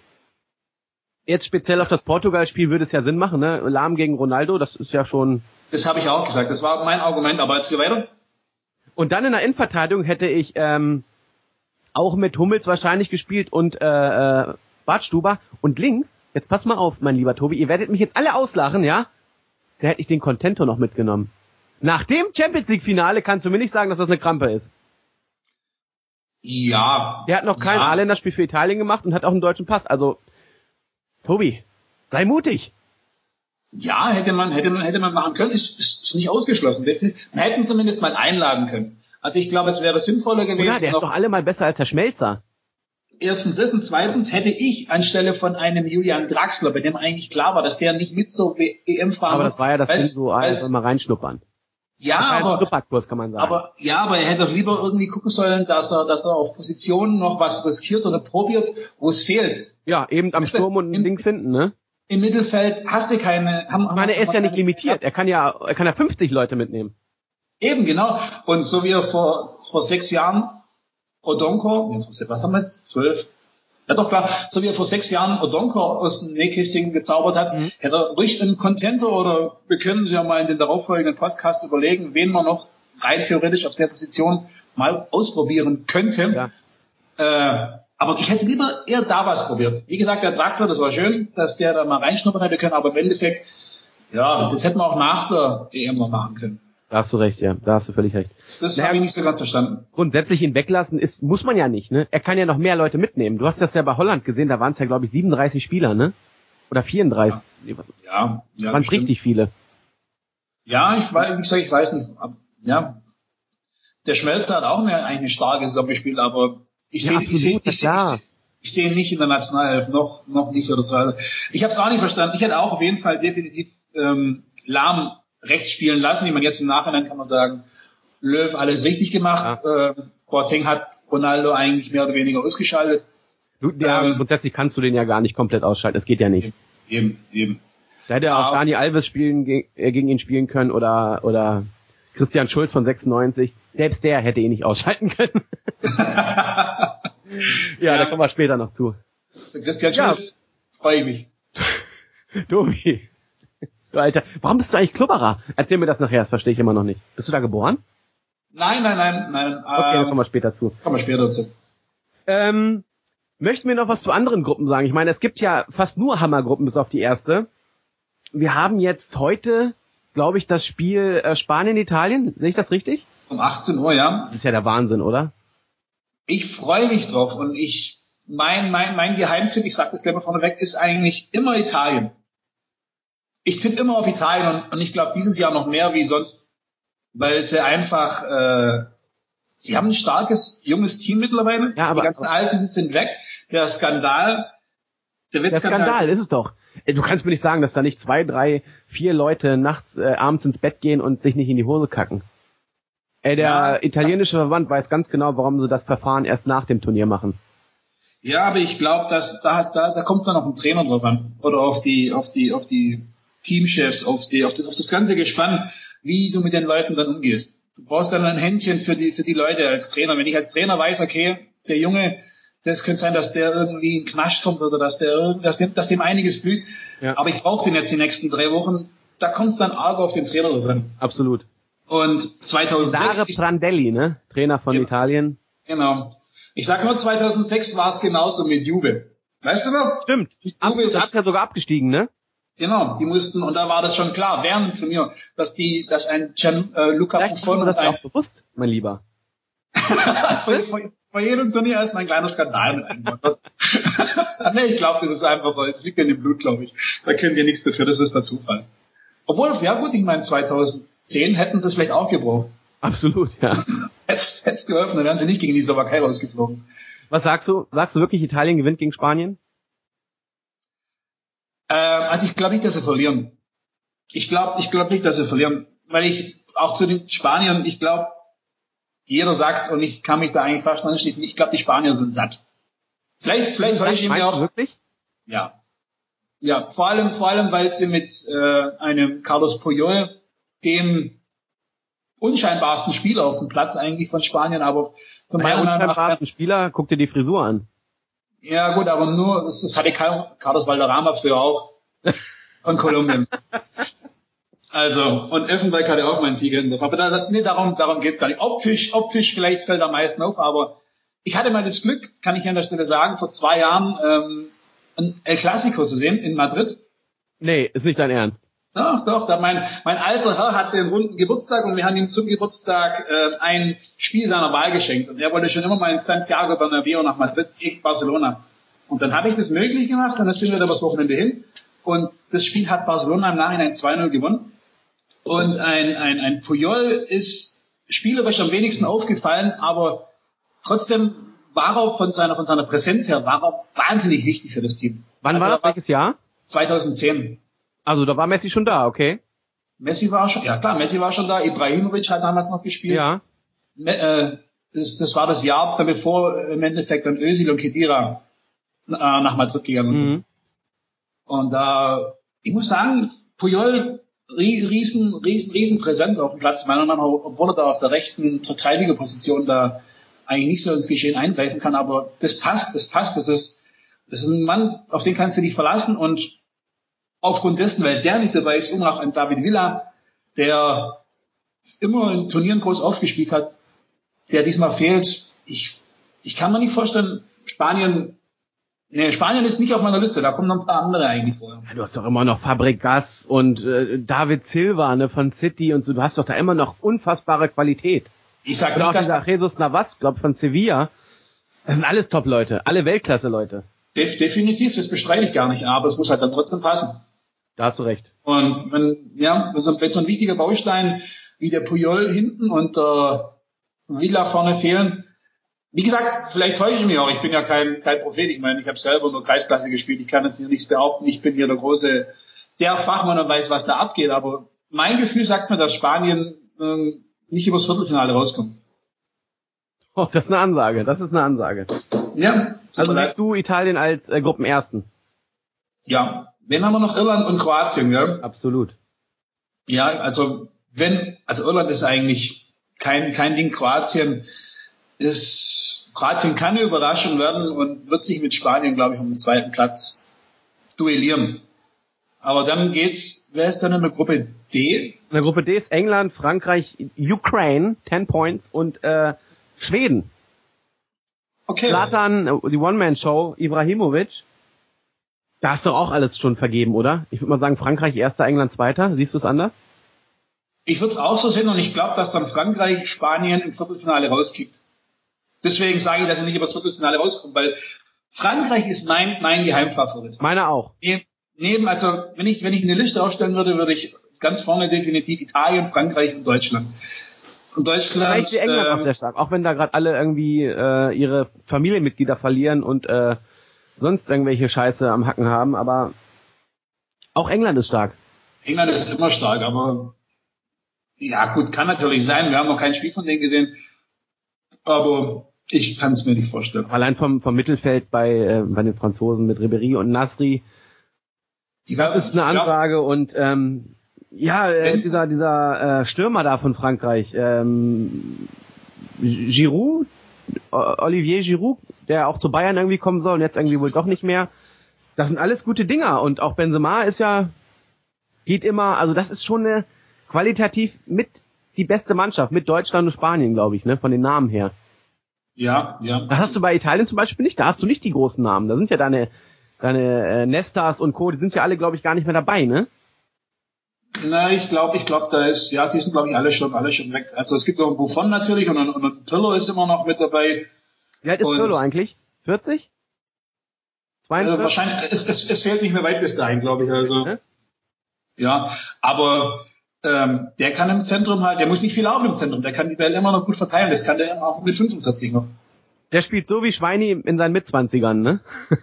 Speaker 1: Jetzt speziell auf das Portugal-Spiel würde es ja Sinn machen, ne? Lahm gegen Ronaldo, das ist ja schon...
Speaker 2: Das habe ich auch gesagt, das war mein Argument, aber jetzt weiter.
Speaker 1: Und dann in der Innenverteidigung hätte ich ähm, auch mit Hummels wahrscheinlich gespielt und äh, äh, Bartstuber. Und links, jetzt pass mal auf, mein lieber Tobi, ihr werdet mich jetzt alle auslachen, ja? Da hätte ich den Contento noch mitgenommen. Nach dem Champions-League-Finale kannst du mir nicht sagen, dass das eine Krampe ist.
Speaker 2: Ja.
Speaker 1: Der hat noch kein
Speaker 2: ja.
Speaker 1: A-Länderspiel für Italien gemacht und hat auch einen deutschen Pass, also... Tobi, sei mutig.
Speaker 2: Ja, hätte man, hätte man, hätte man machen können. Ist, ist, ist nicht ausgeschlossen. Wir hätten zumindest mal einladen können. Also ich glaube, es wäre sinnvoller gewesen.
Speaker 1: Ja, der ist doch allemal besser als der Schmelzer.
Speaker 2: Erstens das und zweitens hätte ich anstelle von einem Julian Draxler, bei dem eigentlich klar war, dass der nicht mit zur E M fahren
Speaker 1: Aber das war ja das Ding so, also mal reinschnuppern.
Speaker 2: Ja,
Speaker 1: das war
Speaker 2: aber,
Speaker 1: ein Schnupperkurs, kann man sagen.
Speaker 2: Aber, ja, aber er hätte doch lieber irgendwie gucken sollen, dass er, dass er auf Positionen noch was riskiert oder probiert, wo es fehlt.
Speaker 1: Ja, eben am
Speaker 2: Weißt
Speaker 1: Sturm
Speaker 2: du,
Speaker 1: und
Speaker 2: im,
Speaker 1: links hinten, ne?
Speaker 2: Im Mittelfeld hast du keine... Haben,
Speaker 1: ich meine, er ist ja nicht limitiert. Er kann ja, er kann ja fünfzig Leute mitnehmen.
Speaker 2: Eben, genau. Und so wie er vor, vor sechs Jahren Odonko, was haben wir jetzt? Zwölf? Ja doch, klar. So wie er vor sechs Jahren Odonko aus dem Nähkästchen gezaubert hat, mhm. hätte er ruhig einen Contento, oder wir können Sie ja mal in den darauffolgenden Podcast überlegen, wen man noch rein theoretisch auf der Position mal ausprobieren könnte. Ja. Äh, aber ich hätte lieber eher da was probiert. Wie gesagt, der Draxler, das war schön, dass der da mal reinschnuppern hätte können, aber im Endeffekt, ja, das hätten wir auch nach der E M noch machen können.
Speaker 1: Da hast du recht, ja, da hast du völlig recht.
Speaker 2: Das naja, habe ich nicht so ganz verstanden.
Speaker 1: Grundsätzlich ihn weglassen ist, muss man ja nicht, ne? Er kann ja noch mehr Leute mitnehmen. Du hast das ja bei Holland gesehen, da waren es ja, glaube ich, siebenunddreißig Spieler, ne? Oder vierunddreißig.
Speaker 2: Ja, ja.
Speaker 1: Waren es richtig viele.
Speaker 2: Ja, ich weiß, wie gesagt, ich weiß nicht. Ja. Der Schmelzer hat auch eine, eigentlich eine starke Saison gespielt, aber ich sehe,
Speaker 1: ja,
Speaker 2: ich sehe, ich sehe, ich, ich sehe ihn nicht in der Nationalelf, noch, noch nicht oder so. Also, ich habe es auch nicht verstanden. Ich hätte auch auf jeden Fall definitiv, ähm, Lahm rechts spielen lassen. Ich meine, jetzt im Nachhinein kann man sagen, Löw alles richtig gemacht. Ja. Äh, Boateng hat Ronaldo eigentlich mehr oder weniger ausgeschaltet.
Speaker 1: Du, ja, ähm, grundsätzlich kannst du den ja gar nicht komplett ausschalten. Es geht ja nicht.
Speaker 2: Eben, eben.
Speaker 1: Da hätte auch Dani Alves spielen, äh, gegen ihn spielen können oder, oder Christian Schulz von sechsundneunzig. Selbst der hätte ihn nicht ausschalten können. ja, ja, da kommen wir später noch zu.
Speaker 2: Der Christian Schulz, ja. Freue ich mich.
Speaker 1: Tobi. Du Alter, warum bist du eigentlich Klubberer? Erzähl mir das nachher, das verstehe ich immer noch nicht. Bist du da geboren?
Speaker 2: Nein, nein, nein, nein.
Speaker 1: Okay, ähm, da kommen wir später zu.
Speaker 2: Kommen wir später zu.
Speaker 1: Ähm, möchten wir noch was zu anderen Gruppen sagen? Ich meine, es gibt ja fast nur Hammergruppen bis auf die erste. Wir haben jetzt heute, glaube ich, das Spiel äh, Spanien-Italien. Sehe ich das richtig?
Speaker 2: Um achtzehn Uhr, ja.
Speaker 1: Das ist ja der Wahnsinn, oder?
Speaker 2: Ich freue mich drauf und ich, mein, mein, mein Geheimtipp, ich sag das gleich mal vorneweg, ist eigentlich immer Italien. Ich tippe immer auf Italien und, und ich glaube dieses Jahr noch mehr wie sonst, weil sie einfach, äh, sie haben ein starkes, junges Team mittlerweile.
Speaker 1: Ja, aber,
Speaker 2: die ganzen Alten sind weg. Der Skandal, der
Speaker 1: Der Skandal ist es doch. Du kannst mir nicht sagen, dass da nicht zwei, drei, vier Leute nachts, äh, abends ins Bett gehen und sich nicht in die Hose kacken. Ey, der ja. italienische Verband weiß ganz genau, warum sie das Verfahren erst nach dem Turnier machen.
Speaker 2: Ja, aber ich glaube, dass da, da, da kommt es dann auf den Trainer drauf an. Oder auf die, auf die, auf die Teamchefs, auf die, auf das, auf das ganze Gespann, wie du mit den Leuten dann umgehst. Du brauchst dann ein Händchen für die, für die Leute als Trainer. Wenn ich als Trainer weiß, okay, der Junge, das könnte sein, dass der irgendwie in den Knast kommt oder dass der, dass dem, dass dem einiges blüht. Ja. Aber ich brauche den jetzt die nächsten drei Wochen. Da kommt es dann arg auf den Trainer drin.
Speaker 1: Absolut.
Speaker 2: Und zweitausendsechs...
Speaker 1: Sare Prandelli, ne? Trainer von ja. Italien.
Speaker 2: Genau. Ich sag nur, zweitausendsechs war es genauso mit Juve. Weißt du noch?
Speaker 1: Stimmt. Juve ist ja sogar abgestiegen, ne?
Speaker 2: Genau, die mussten, und da war das schon klar, während dem Turnier, dass die, dass ein Gianluca
Speaker 1: äh, Buffon... Vielleicht das ja auch bewusst, mein Lieber.
Speaker 2: vor, vor, vor jedem Turnier ist mein kleiner Skandal mit eingebaut. Nee, ich glaube, das ist einfach so, das liegt in dem Blut, glaube ich. Da können wir nichts dafür, das ist der Zufall. Obwohl, ja gut, ich meine, zweitausendzehn hätten sie es vielleicht auch gebraucht.
Speaker 1: Absolut, ja.
Speaker 2: Hätte es geholfen, dann wären sie nicht gegen die Slowakei rausgeflogen.
Speaker 1: Was sagst du? Sagst du wirklich, Italien gewinnt gegen Spanien?
Speaker 2: Äh, also ich glaube nicht, dass sie verlieren. Ich glaube ich glaube nicht, dass sie verlieren. Weil ich, auch zu den Spaniern, ich glaube, jeder sagt's und ich kann mich da eigentlich fast anschließen, ich glaube, die Spanier sind satt. Vielleicht, vielleicht täusche ich mich auch.
Speaker 1: Wirklich?
Speaker 2: Ja. Ja, vor allem, vor allem, weil sie mit äh, einem Carlos Puyol, dem unscheinbarsten Spieler auf dem Platz eigentlich von Spanien, aber von
Speaker 1: meiner unscheinbarsten Spieler, guck dir die Frisur an.
Speaker 2: Ja gut, aber nur, das, das hatte Carlos Valderrama früher auch von Kolumbien. Also, und Effenberg hatte auch meinen Tiger in der Aber da, nee, darum, darum geht's gar nicht. Optisch, optisch vielleicht fällt am meisten auf, aber ich hatte mal das Glück, kann ich an der Stelle sagen, vor zwei Jahren ähm, ein El Clasico zu sehen in Madrid.
Speaker 1: Nee, ist nicht dein Ernst.
Speaker 2: Doch, doch, da mein, mein alter Herr hatte einen runden Geburtstag und wir haben ihm zum Geburtstag äh, ein Spiel seiner Wahl geschenkt. Und er wollte schon immer mal in Santiago Bernabéu nach Madrid, gegen Barcelona. Und dann habe ich das möglich gemacht und dann sind wir da das Wochenende hin. Und das Spiel hat Barcelona im Nachhinein zwei null gewonnen. Und ein, ein, ein Puyol ist spielerisch am wenigsten aufgefallen, aber trotzdem war er von seiner, von seiner Präsenz her, war er wahnsinnig wichtig für das Team.
Speaker 1: Wann also war das? Welches Jahr?
Speaker 2: zweitausendzehn.
Speaker 1: Also da war Messi schon da, okay.
Speaker 2: Messi war schon, ja klar, Messi war schon da, Ibrahimovic hat damals noch gespielt.
Speaker 1: Ja.
Speaker 2: Me, äh, das, das war das Jahr, bevor im Endeffekt dann Özil und Khedira äh, nach Madrid gegangen sind. Mhm. Und da, äh, ich muss sagen, Puyol, riesen, riesen, riesen Präsenz auf dem Platz, meiner Meinung nach, obwohl er da auf der rechten Verteidigerposition da eigentlich nicht so ins Geschehen eingreifen kann, aber das passt, das passt, das ist, das ist ein Mann, auf den kannst du dich verlassen und aufgrund dessen, weil der nicht dabei ist, immer noch ein David Villa, der immer in Turnieren groß aufgespielt hat, der diesmal fehlt. Ich, ich kann mir nicht vorstellen, Spanien, nee, Spanien ist nicht auf meiner Liste, da kommen noch ein paar andere eigentlich vorher.
Speaker 1: Ja, du hast doch immer noch Fabregas und äh, David Silva, ne, von City und so, du hast doch da immer noch unfassbare Qualität.
Speaker 2: Ich sag
Speaker 1: Oder
Speaker 2: nicht,
Speaker 1: auch
Speaker 2: dass
Speaker 1: dieser Jesus Navas, glaub von Sevilla. Das sind alles Top-Leute, alle Weltklasse-Leute.
Speaker 2: Def- definitiv, das bestreite ich gar nicht, aber es muss halt dann trotzdem passen.
Speaker 1: Da hast du recht.
Speaker 2: Und wenn, ja, so, wenn so ein wichtiger Baustein wie der Puyol hinten und der Villa vorne fehlen, wie gesagt, vielleicht täusche ich mich auch, ich bin ja kein, kein Prophet, ich meine, ich habe selber nur Kreisklasse gespielt, ich kann jetzt hier nichts behaupten, ich bin hier der große, der Fachmann und weiß, was da abgeht, aber mein Gefühl sagt mir, dass Spanien äh, nicht übers Viertelfinale rauskommt.
Speaker 1: Oh, das ist eine Ansage, das ist eine Ansage.
Speaker 2: Ja.
Speaker 1: Also siehst du Italien als äh, Gruppenersten?
Speaker 2: Ja, wenn haben wir noch Irland und Kroatien, ja?
Speaker 1: Absolut.
Speaker 2: Ja, also wenn, also Irland ist eigentlich kein kein Ding, Kroatien ist, Kroatien kann eine Überraschung werden und wird sich mit Spanien, glaube ich, um den zweiten Platz duellieren. Aber dann geht's, wer ist dann in der Gruppe D?
Speaker 1: In der Gruppe D ist England, Frankreich, Ukraine, ten Points und äh, Schweden.
Speaker 2: Okay.
Speaker 1: Zlatan, die One-Man-Show, Ibrahimovic. Da ist doch auch alles schon vergeben, oder? Ich würde mal sagen, Frankreich erster, England zweiter. Siehst du es anders?
Speaker 2: Ich würde es auch so sehen und ich glaube, dass dann Frankreich Spanien im Viertelfinale rauskickt. Deswegen sage ich, dass er nicht über das Viertelfinale rauskommt, weil Frankreich ist mein mein Geheimfavorit.
Speaker 1: Meiner auch.
Speaker 2: Neben, also wenn ich wenn ich eine Liste aufstellen würde, würde ich ganz vorne definitiv Italien, Frankreich und Deutschland. Und Deutschland.
Speaker 1: Vielleicht die England auch sehr stark, auch wenn da gerade alle irgendwie äh, ihre Familienmitglieder verlieren und äh, sonst irgendwelche Scheiße am Hacken haben, aber auch England ist stark.
Speaker 2: England ist immer stark, aber ja gut, kann natürlich sein. Wir haben noch kein Spiel von denen gesehen, aber ich kann es mir nicht vorstellen.
Speaker 1: Allein vom vom Mittelfeld bei äh, bei den Franzosen mit Ribéry und Nasri,
Speaker 2: Die
Speaker 1: das ist eine Ansage und ähm, ja, äh, dieser dieser äh, Stürmer da von Frankreich, ähm, Giroud, Olivier Giroud, der auch zu Bayern irgendwie kommen soll und jetzt irgendwie wohl doch nicht mehr. Das sind alles gute Dinger und auch Benzema ist ja, geht immer, also das ist schon eine qualitativ mit die beste Mannschaft, mit Deutschland und Spanien, glaube ich, ne, von den Namen her.
Speaker 2: Ja, ja.
Speaker 1: Da hast du bei Italien zum Beispiel nicht, da hast du nicht die großen Namen, da sind ja deine, deine äh, Nestas und Co., die sind ja alle, glaube ich, gar nicht mehr dabei, ne?
Speaker 2: Na, ich glaube, ich glaube, da ist, ja, die sind, glaube ich, alle schon, alle schon weg. Also es gibt noch einen Buffon natürlich und, und, und Pirlo ist immer noch mit dabei.
Speaker 1: Wie alt ist
Speaker 2: und,
Speaker 1: Pirlo eigentlich? vierzig? zweiundvierzig?
Speaker 2: Äh, wahrscheinlich, es, es, es fehlt nicht mehr weit bis dahin, glaube ich, also. Hä? Ja, aber ähm, der kann im Zentrum halt, der muss nicht viel laufen im Zentrum, der kann die Bälle immer noch gut verteilen, das kann der auch mit fünfundvierzig noch.
Speaker 1: Der spielt so wie Schweini in seinen Mitzwanzigern, ne?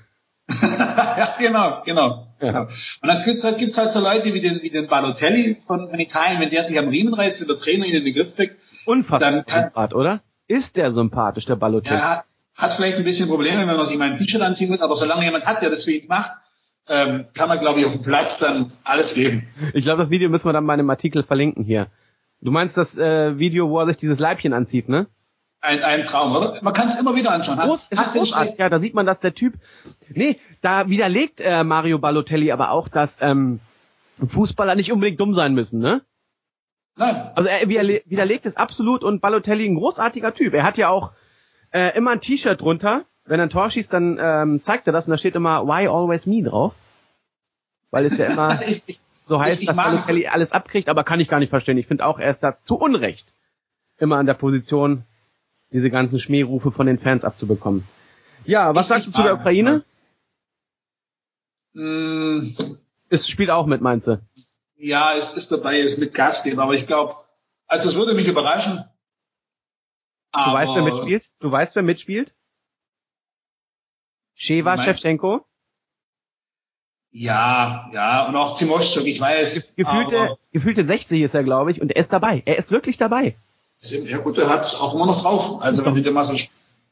Speaker 2: Ja, genau, genau. Ja. Und dann gibt's halt, gibt's halt so Leute wie den, wie den Balotelli von, von Italien, wenn der sich am Riemen reißt, wenn der Trainer ihn in den Griff kriegt.
Speaker 1: Unfassbar sympathisch, oder? Ist der sympathisch, der Balotelli?
Speaker 2: Ja, hat, hat vielleicht ein bisschen Probleme, wenn man sich mal ein T-Shirt anziehen muss, aber solange jemand hat, der das für ihn macht, ähm, kann man, glaube ich, auf dem Platz dann alles geben.
Speaker 1: Ich glaube, das Video müssen wir dann bei einem Artikel verlinken hier. Du meinst das äh, Video, wo er sich dieses Leibchen anzieht, ne?
Speaker 2: Ein, ein Traum, oder? Man kann es immer wieder anschauen.
Speaker 1: Groß, es ist großartig. Ja, da sieht man, dass der Typ... Nee, da widerlegt äh, Mario Balotelli aber auch, dass ähm, Fußballer nicht unbedingt dumm sein müssen, ne?
Speaker 2: Nein.
Speaker 1: Also er widerle- widerlegt es absolut und Balotelli ein großartiger Typ. Er hat ja auch äh, immer ein T-Shirt drunter. Wenn er ein Tor schießt, dann ähm, zeigt er das und da steht immer Why Always Me drauf. Weil es ja immer so heißt, ich, ich dass Balotelli alles abkriegt, aber kann ich gar nicht verstehen. Ich finde auch, er ist da zu Unrecht immer an der Position, diese ganzen Schmährufe von den Fans abzubekommen. Ja, was ich sagst du zu der Ukraine?
Speaker 2: Mm.
Speaker 1: Es spielt auch mit, meinst du?
Speaker 2: Ja, es ist dabei, es ist mit Gas geben, aber ich glaube, also es würde mich überraschen.
Speaker 1: Aber du weißt, wer mitspielt? Du weißt, wer mitspielt? Sheva Shevchenko?
Speaker 2: Ja, ja, und auch Timoschuk, ich weiß.
Speaker 1: Gefühlte, gefühlte sechzig ist er, glaube ich, und er ist dabei. Er ist wirklich dabei.
Speaker 2: Ja gut, er hat auch immer noch drauf. Also wenn du dir mal so... Ja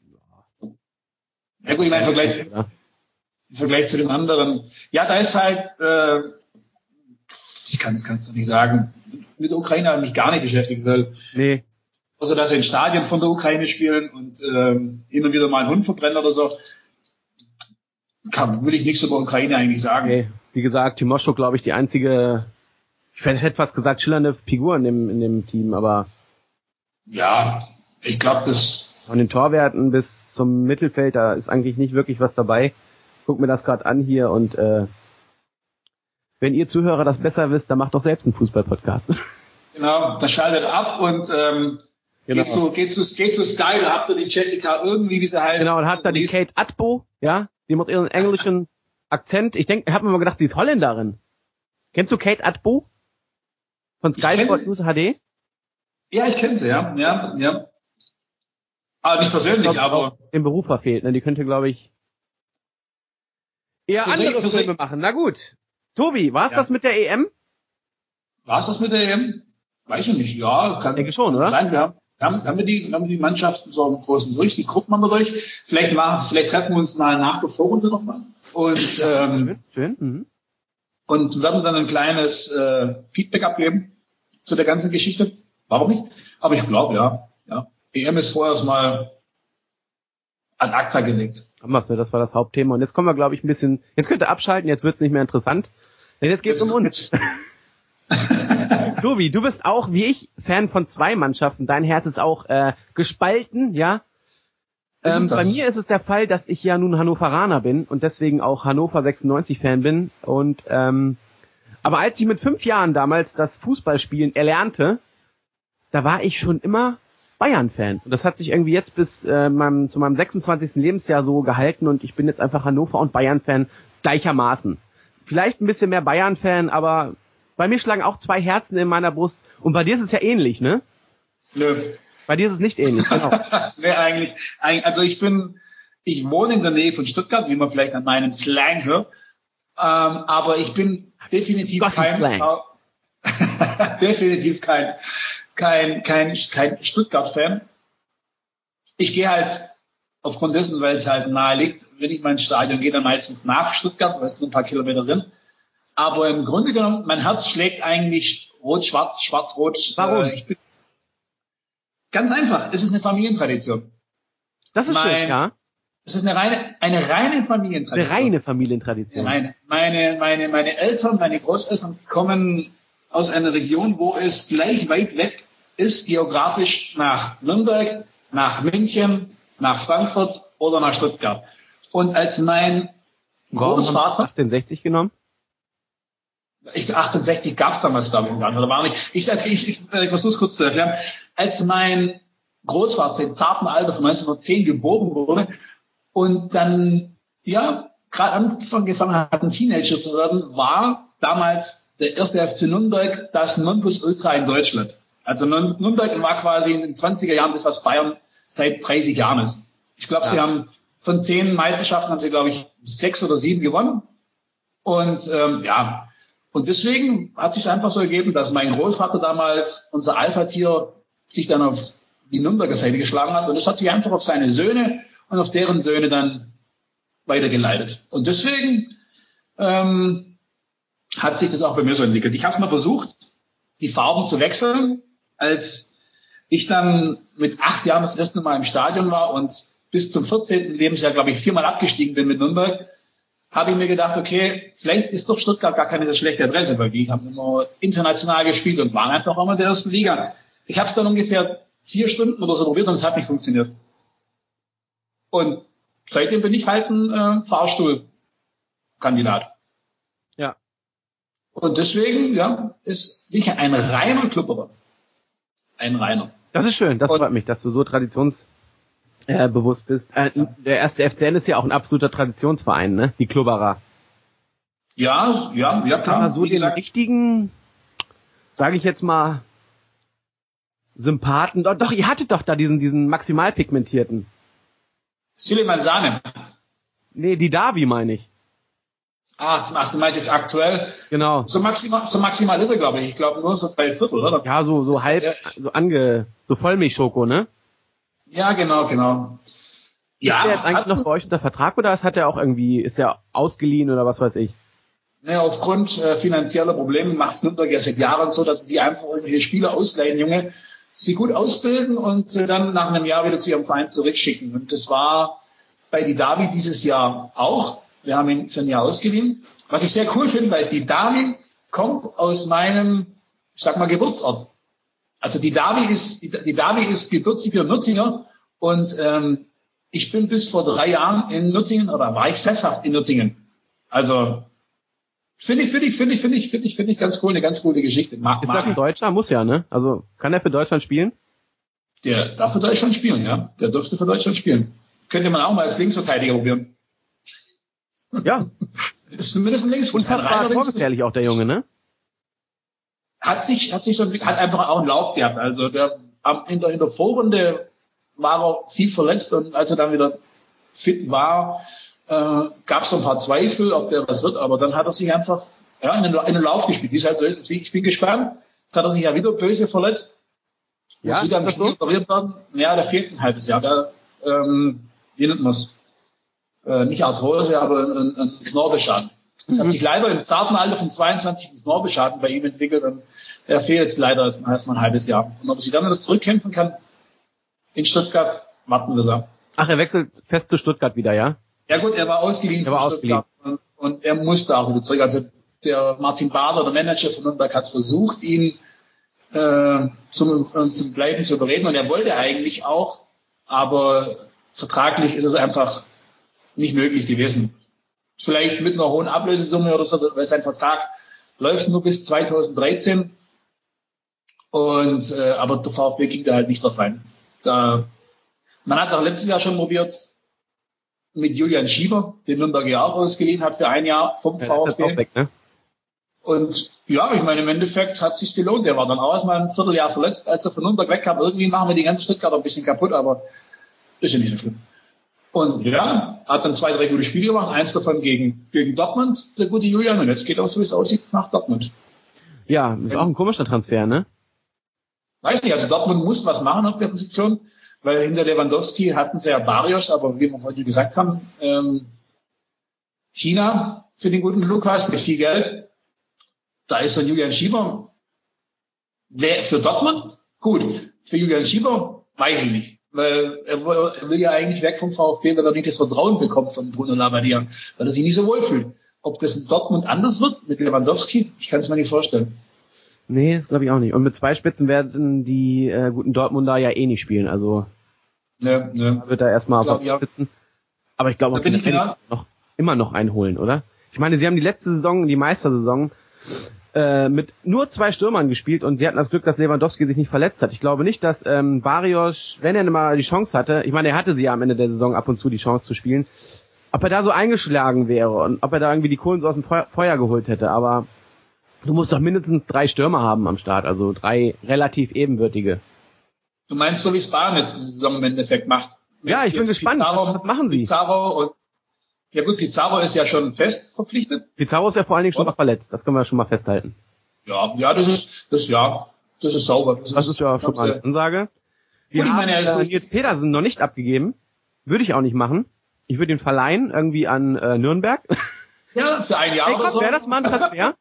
Speaker 2: gut, ich meine, im Vergleich, im Vergleich zu den anderen. Ja, da ist halt, äh, ich kann es kannst du nicht sagen, mit der Ukraine habe ich mich gar nicht beschäftigt, weil...
Speaker 1: Nee.
Speaker 2: Also, dass sie in Stadien von der Ukraine spielen und ähm, immer wieder mal einen Hund verbrennen oder so, kann, will ich nichts über Ukraine eigentlich sagen.
Speaker 1: Nee, wie gesagt, Timoschuk, glaube ich, die einzige, ich hätte fast gesagt, schillernde Figur in dem, in dem Team, aber...
Speaker 2: Ja, ich glaube, das...
Speaker 1: Von den Torwerten bis zum Mittelfeld, da ist eigentlich nicht wirklich was dabei. Guck mir das gerade an hier und äh, wenn ihr Zuhörer das besser wisst, dann macht doch selbst einen Fußball-Podcast.
Speaker 2: Genau, das schaltet ab und ähm, genau. geht, zu, geht, zu, geht zu Sky, da habt ihr die Jessica irgendwie, wie sie heißt.
Speaker 1: Genau, und habt da die Kate Atbo, ja, Die mit ihrem englischen Akzent. Ich denke, ich habe mir mal gedacht, sie ist Holländerin. Kennst du Kate Atbo? Von Sky Sport News H D?
Speaker 2: Ja, ich kenne sie, ja. Ja, ja. Aber nicht persönlich,
Speaker 1: glaub,
Speaker 2: aber...
Speaker 1: Den Beruf verfehlt, ne? Die könnte, glaube ich, eher
Speaker 2: Persönlich,
Speaker 1: andere Filme machen. Na gut. Tobi, war's ja. das mit der E M?
Speaker 2: War's das mit der E M? Weiß ich nicht. Ja, kann...
Speaker 1: Ich denke schon, oder?
Speaker 2: Sein, wir haben, haben, haben wir die, haben wir die Mannschaften so im Großen durch, die gucken wir mal durch. Vielleicht machen, vielleicht treffen wir uns mal nach der Vorrunde nochmal. Und, ähm...
Speaker 1: Schön, schön. Mhm.
Speaker 2: Und werden dann ein kleines äh, Feedback abgeben zu der ganzen Geschichte. Warum nicht? Aber ich glaube, ja. ja. E M ist vorerst mal an acta gelegt.
Speaker 1: Haben wir's, ne? Das war das Hauptthema. Und jetzt kommen wir, glaube ich, ein bisschen... Jetzt könnt ihr abschalten, jetzt wird's nicht mehr interessant. Denn jetzt geht's um uns. Tobi, du bist auch, wie ich, Fan von zwei Mannschaften. Dein Herz ist auch äh, gespalten, ja? Ähm, bei mir ist es der Fall, dass ich ja nun Hannoveraner bin und deswegen auch Hannover sechsundneunzig-Fan bin. Und ähm, aber als ich mit fünf Jahren damals das Fußballspielen erlernte, da war ich schon immer Bayern-Fan. Und das hat sich irgendwie jetzt bis äh, meinem, zu meinem sechsundzwanzigsten Lebensjahr so gehalten und ich bin jetzt einfach Hannover- und Bayern-Fan gleichermaßen. Vielleicht ein bisschen mehr Bayern-Fan, aber bei mir schlagen auch zwei Herzen in meiner Brust. Und bei dir ist es ja ähnlich, ne?
Speaker 2: Nö.
Speaker 1: Bei dir ist es nicht ähnlich, genau.
Speaker 2: Nee, eigentlich, also ich bin, ich wohne in der Nähe von Stuttgart, wie man vielleicht an meinem Slang hört, ähm, aber ich bin definitiv kein, äh, definitiv kein, kein, kein, kein Stuttgart-Fan. Ich gehe halt aufgrund dessen, weil es halt nahe liegt, wenn ich mal ins Stadion gehe, dann meistens nach Stuttgart, weil es nur ein paar Kilometer sind. Aber im Grunde genommen, mein Herz schlägt eigentlich rot-schwarz, schwarz-rot.
Speaker 1: Warum?
Speaker 2: Äh, ich bin Ganz einfach, es ist eine Familientradition.
Speaker 1: Das ist
Speaker 2: mein,
Speaker 1: schön, ja.
Speaker 2: Es ist eine reine, eine reine Familientradition.
Speaker 1: Eine reine Familientradition.
Speaker 2: Meine, meine, meine, meine Eltern, meine Großeltern kommen aus einer Region, wo es gleich weit weg ist, geografisch nach Nürnberg, nach München, nach Frankfurt oder nach Stuttgart. Und als mein Großvater...
Speaker 1: achtundsechzig genommen?
Speaker 2: Ich, achtundsechzig gab es damals, glaube ich, gar nicht. Oder war nicht. Ich, ich, ich, ich, ich versuche es kurz zu erklären. Als mein Großvater im zarten Alter von neunzehnhundertzehn geboren wurde und dann, ja, gerade angefangen hat, ein Teenager zu werden, war damals der erste F C Nürnberg das Nonplusultra in Deutschland. Also Nürnberg war quasi in den zwanziger Jahren das, was Bayern seit dreißig Jahren ist. Ich glaube, ja. sie haben von zehn Meisterschaften haben sie, glaube ich, sechs oder sieben gewonnen. Und ähm, ja, und deswegen hat sich einfach so ergeben, dass mein Großvater damals, unser Alpha-Tier, sich dann auf die Nürnberger Seite geschlagen hat. Und das hat sich einfach auf seine Söhne und auf deren Söhne dann weitergeleitet. Und deswegen ähm, hat sich das auch bei mir so entwickelt. Ich habe mal versucht, die Farben zu wechseln, als ich dann mit acht Jahren das erste Mal im Stadion war und bis zum vierzehnten Lebensjahr, glaube ich, viermal abgestiegen bin mit Nürnberg, habe ich mir gedacht, okay, vielleicht ist doch Stuttgart gar keine so schlechte Adresse, weil die haben immer international gespielt und waren einfach auch mal in der ersten Liga. Ich habe es dann ungefähr vier Stunden oder so probiert und es hat nicht funktioniert. Und seitdem bin ich halt ein äh, Fahrstuhlkandidat.
Speaker 1: Ja.
Speaker 2: Und deswegen, ja, ist ich ein reiner Klubberer. Ein reiner.
Speaker 1: Das ist schön, das und, freut mich, dass du so traditions Äh, bewusst bist. Äh, der erste F C N ist ja auch ein absoluter Traditionsverein, ne? Die Klubberer.
Speaker 2: Ja, ja, ja, klar.
Speaker 1: Aber so den gesagt, richtigen, sage ich jetzt mal, Sympathen. Doch, doch, ihr hattet doch da diesen, diesen maximal pigmentierten.
Speaker 2: Süleyman Sane.
Speaker 1: Nee, die Derby meine ich.
Speaker 2: Ach, ach, du meinst jetzt aktuell?
Speaker 1: Genau.
Speaker 2: So maximal, so maximal ist er, glaube ich. Ich glaube nur so drei Viertel, oder?
Speaker 1: Ja, so, so halb, ja. so ange, so Vollmilchschoko, ne?
Speaker 2: Ja, genau, genau.
Speaker 1: Ja, ist der jetzt eigentlich noch bei euch unter Vertrag oder hat er auch irgendwie, ist er ausgeliehen oder was weiß ich?
Speaker 2: Naja, aufgrund äh, finanzieller Probleme macht es Nürnberg ja seit Jahren so, dass sie einfach irgendwelche Spieler ausleihen, Junge, sie gut ausbilden und äh, dann nach einem Jahr wieder zu ihrem Verein zurückschicken. Und das war bei die Derby dieses Jahr auch. Wir haben ihn für ein Jahr ausgeliehen. Was ich sehr cool finde, weil die Derby kommt aus meinem, ich sag mal, Geburtsort. Also die Derby ist, die, die Derby ist gebürtiger Nürtinger und ähm, ich bin bis vor drei Jahren in Nürtingen oder war ich sesshaft in Nürtingen. Also finde ich, finde ich, finde ich, finde ich, finde ich, finde ich ganz cool, eine ganz coole Geschichte. Mag,
Speaker 1: ist das ein Deutscher? Muss ja, ne? Also kann er für Deutschland spielen?
Speaker 2: Der darf für Deutschland spielen, ja. Der dürfte für Deutschland spielen. Könnte man auch mal als Linksverteidiger probieren.
Speaker 1: Ja.
Speaker 2: Das ist zumindest ein Linksfuß.
Speaker 1: Unfassbar torgefährlich auch der Junge, ne?
Speaker 2: Hat sich, hat sich schon, hat einfach auch einen Lauf gehabt. Also der, in der, in der Vorrunde war er viel verletzt und als er dann wieder fit war, äh, gab es so ein paar Zweifel, ob der was wird, aber dann hat er sich einfach, ja, in den, in den Lauf gespielt. Wie es halt so ist. Ich bin gespannt. Jetzt hat er sich ja wieder böse verletzt.
Speaker 1: Ja, ist das so?
Speaker 2: Operiert werden. Ja, da fehlt ein halbes Jahr. Da, ähm, wie nennt man es? Äh, nicht Arthrose, aber ein, ein Knorpelschaden. Das mhm. hat sich leider im zarten Alter von zweiundzwanzig ein Knorpelschaden bei ihm entwickelt und er fehlt jetzt leider erst mal ein halbes Jahr. Und ob er sich dann wieder zurückkämpfen kann in Stuttgart, warten wir da.
Speaker 1: Ach, er wechselt fest zu Stuttgart wieder, ja?
Speaker 2: Ja gut, er war ausgeliehen.
Speaker 1: Er war ausgeliehen.
Speaker 2: Und, und er musste auch wieder zurück. Also der Martin Bader, der Manager von Nürnberg, hat versucht, ihn äh, zum, äh, zum Bleiben zu überreden und er wollte eigentlich auch, aber vertraglich ist es einfach nicht möglich gewesen. Vielleicht mit einer hohen Ablösesumme oder so, weil sein Vertrag läuft nur bis zweitausenddreizehn und äh, aber der VfB ging da halt nicht drauf ein. Da, man hat es auch letztes Jahr schon probiert mit Julian Schieber, den Nürnberg ja auch ausgeliehen hat für ein Jahr vom
Speaker 1: ja,
Speaker 2: VfB.
Speaker 1: ist jetzt auch weg, ne?
Speaker 2: Und ja, ich meine, im Endeffekt hat es sich gelohnt. Der war dann auch erstmal ein Vierteljahr verletzt, als er von Nürnberg wegkam. Irgendwie machen wir die ganze Stuttgarter ein bisschen kaputt, aber ist ja nicht so schlimm. Und ja, hat dann zwei, drei gute Spiele gemacht. Eins davon gegen, gegen Dortmund, der gute Julian. Und jetzt geht er, so wie es aussieht, nach Dortmund.
Speaker 1: Ja, ist auch ein komischer Transfer, ne?
Speaker 2: Weiß nicht, also Dortmund muss was machen auf der Position, weil hinter Lewandowski hatten sie ja Barrios, aber wie wir heute gesagt haben, ähm, China für den guten Lukas mit viel Geld. Da ist so Julian Schieber. Wer für Dortmund? Gut. Für Julian Schieber? Weiß ich nicht. Weil er will, er will ja eigentlich weg vom VfB, weil er nicht das Vertrauen bekommt von Bruno Labbadia, weil er sich nicht so wohl fühlt. Ob das in Dortmund anders wird mit Lewandowski? Ich kann es mir nicht vorstellen.
Speaker 1: Nee, das glaube ich auch nicht. Und mit zwei Spitzen werden die äh, guten Dortmunder ja eh nicht spielen. Also
Speaker 2: ne, ne.
Speaker 1: wird da erstmal auf
Speaker 2: ja.
Speaker 1: sitzen. Aber ich glaube, auch die werden noch immer noch einholen, oder? Ich meine, sie haben die letzte Saison, die Meistersaison, äh, mit nur zwei Stürmern gespielt und sie hatten das Glück, dass Lewandowski sich nicht verletzt hat. Ich glaube nicht, dass ähm, Barrios, wenn er mal die Chance hatte, ich meine, er hatte sie ja am Ende der Saison ab und zu die Chance zu spielen, ob er da so eingeschlagen wäre und ob er da irgendwie die Kohlen so aus dem Feuer, Feuer geholt hätte. Aber du musst doch mindestens drei Stürmer haben am Start, also drei relativ ebenbürtige.
Speaker 2: Du meinst so, wie es Bayern jetzt die Saison im Endeffekt macht?
Speaker 1: Ja, ich bin gespannt.
Speaker 2: Pizarro,
Speaker 1: was, was machen sie?
Speaker 2: Pizarro und ja gut, Pizarro ist ja schon fest verpflichtet.
Speaker 1: Pizarro ist ja vor allen Dingen schon mal verletzt, das können wir schon mal festhalten.
Speaker 2: Ja, ja, das ist, das ja, das ist sauber. Das,
Speaker 1: das ist, ist ja schon mal eine Ansage. Wir
Speaker 2: gut,
Speaker 1: haben
Speaker 2: ich meine,
Speaker 1: äh, Nils Petersen noch nicht abgegeben. Würde ich auch nicht machen. Ich würde ihn verleihen, irgendwie an äh, Nürnberg.
Speaker 2: Ja, für ein Jahr
Speaker 1: hey,
Speaker 2: oder
Speaker 1: Gott,
Speaker 2: so.
Speaker 1: Wäre das mal ein Transfer?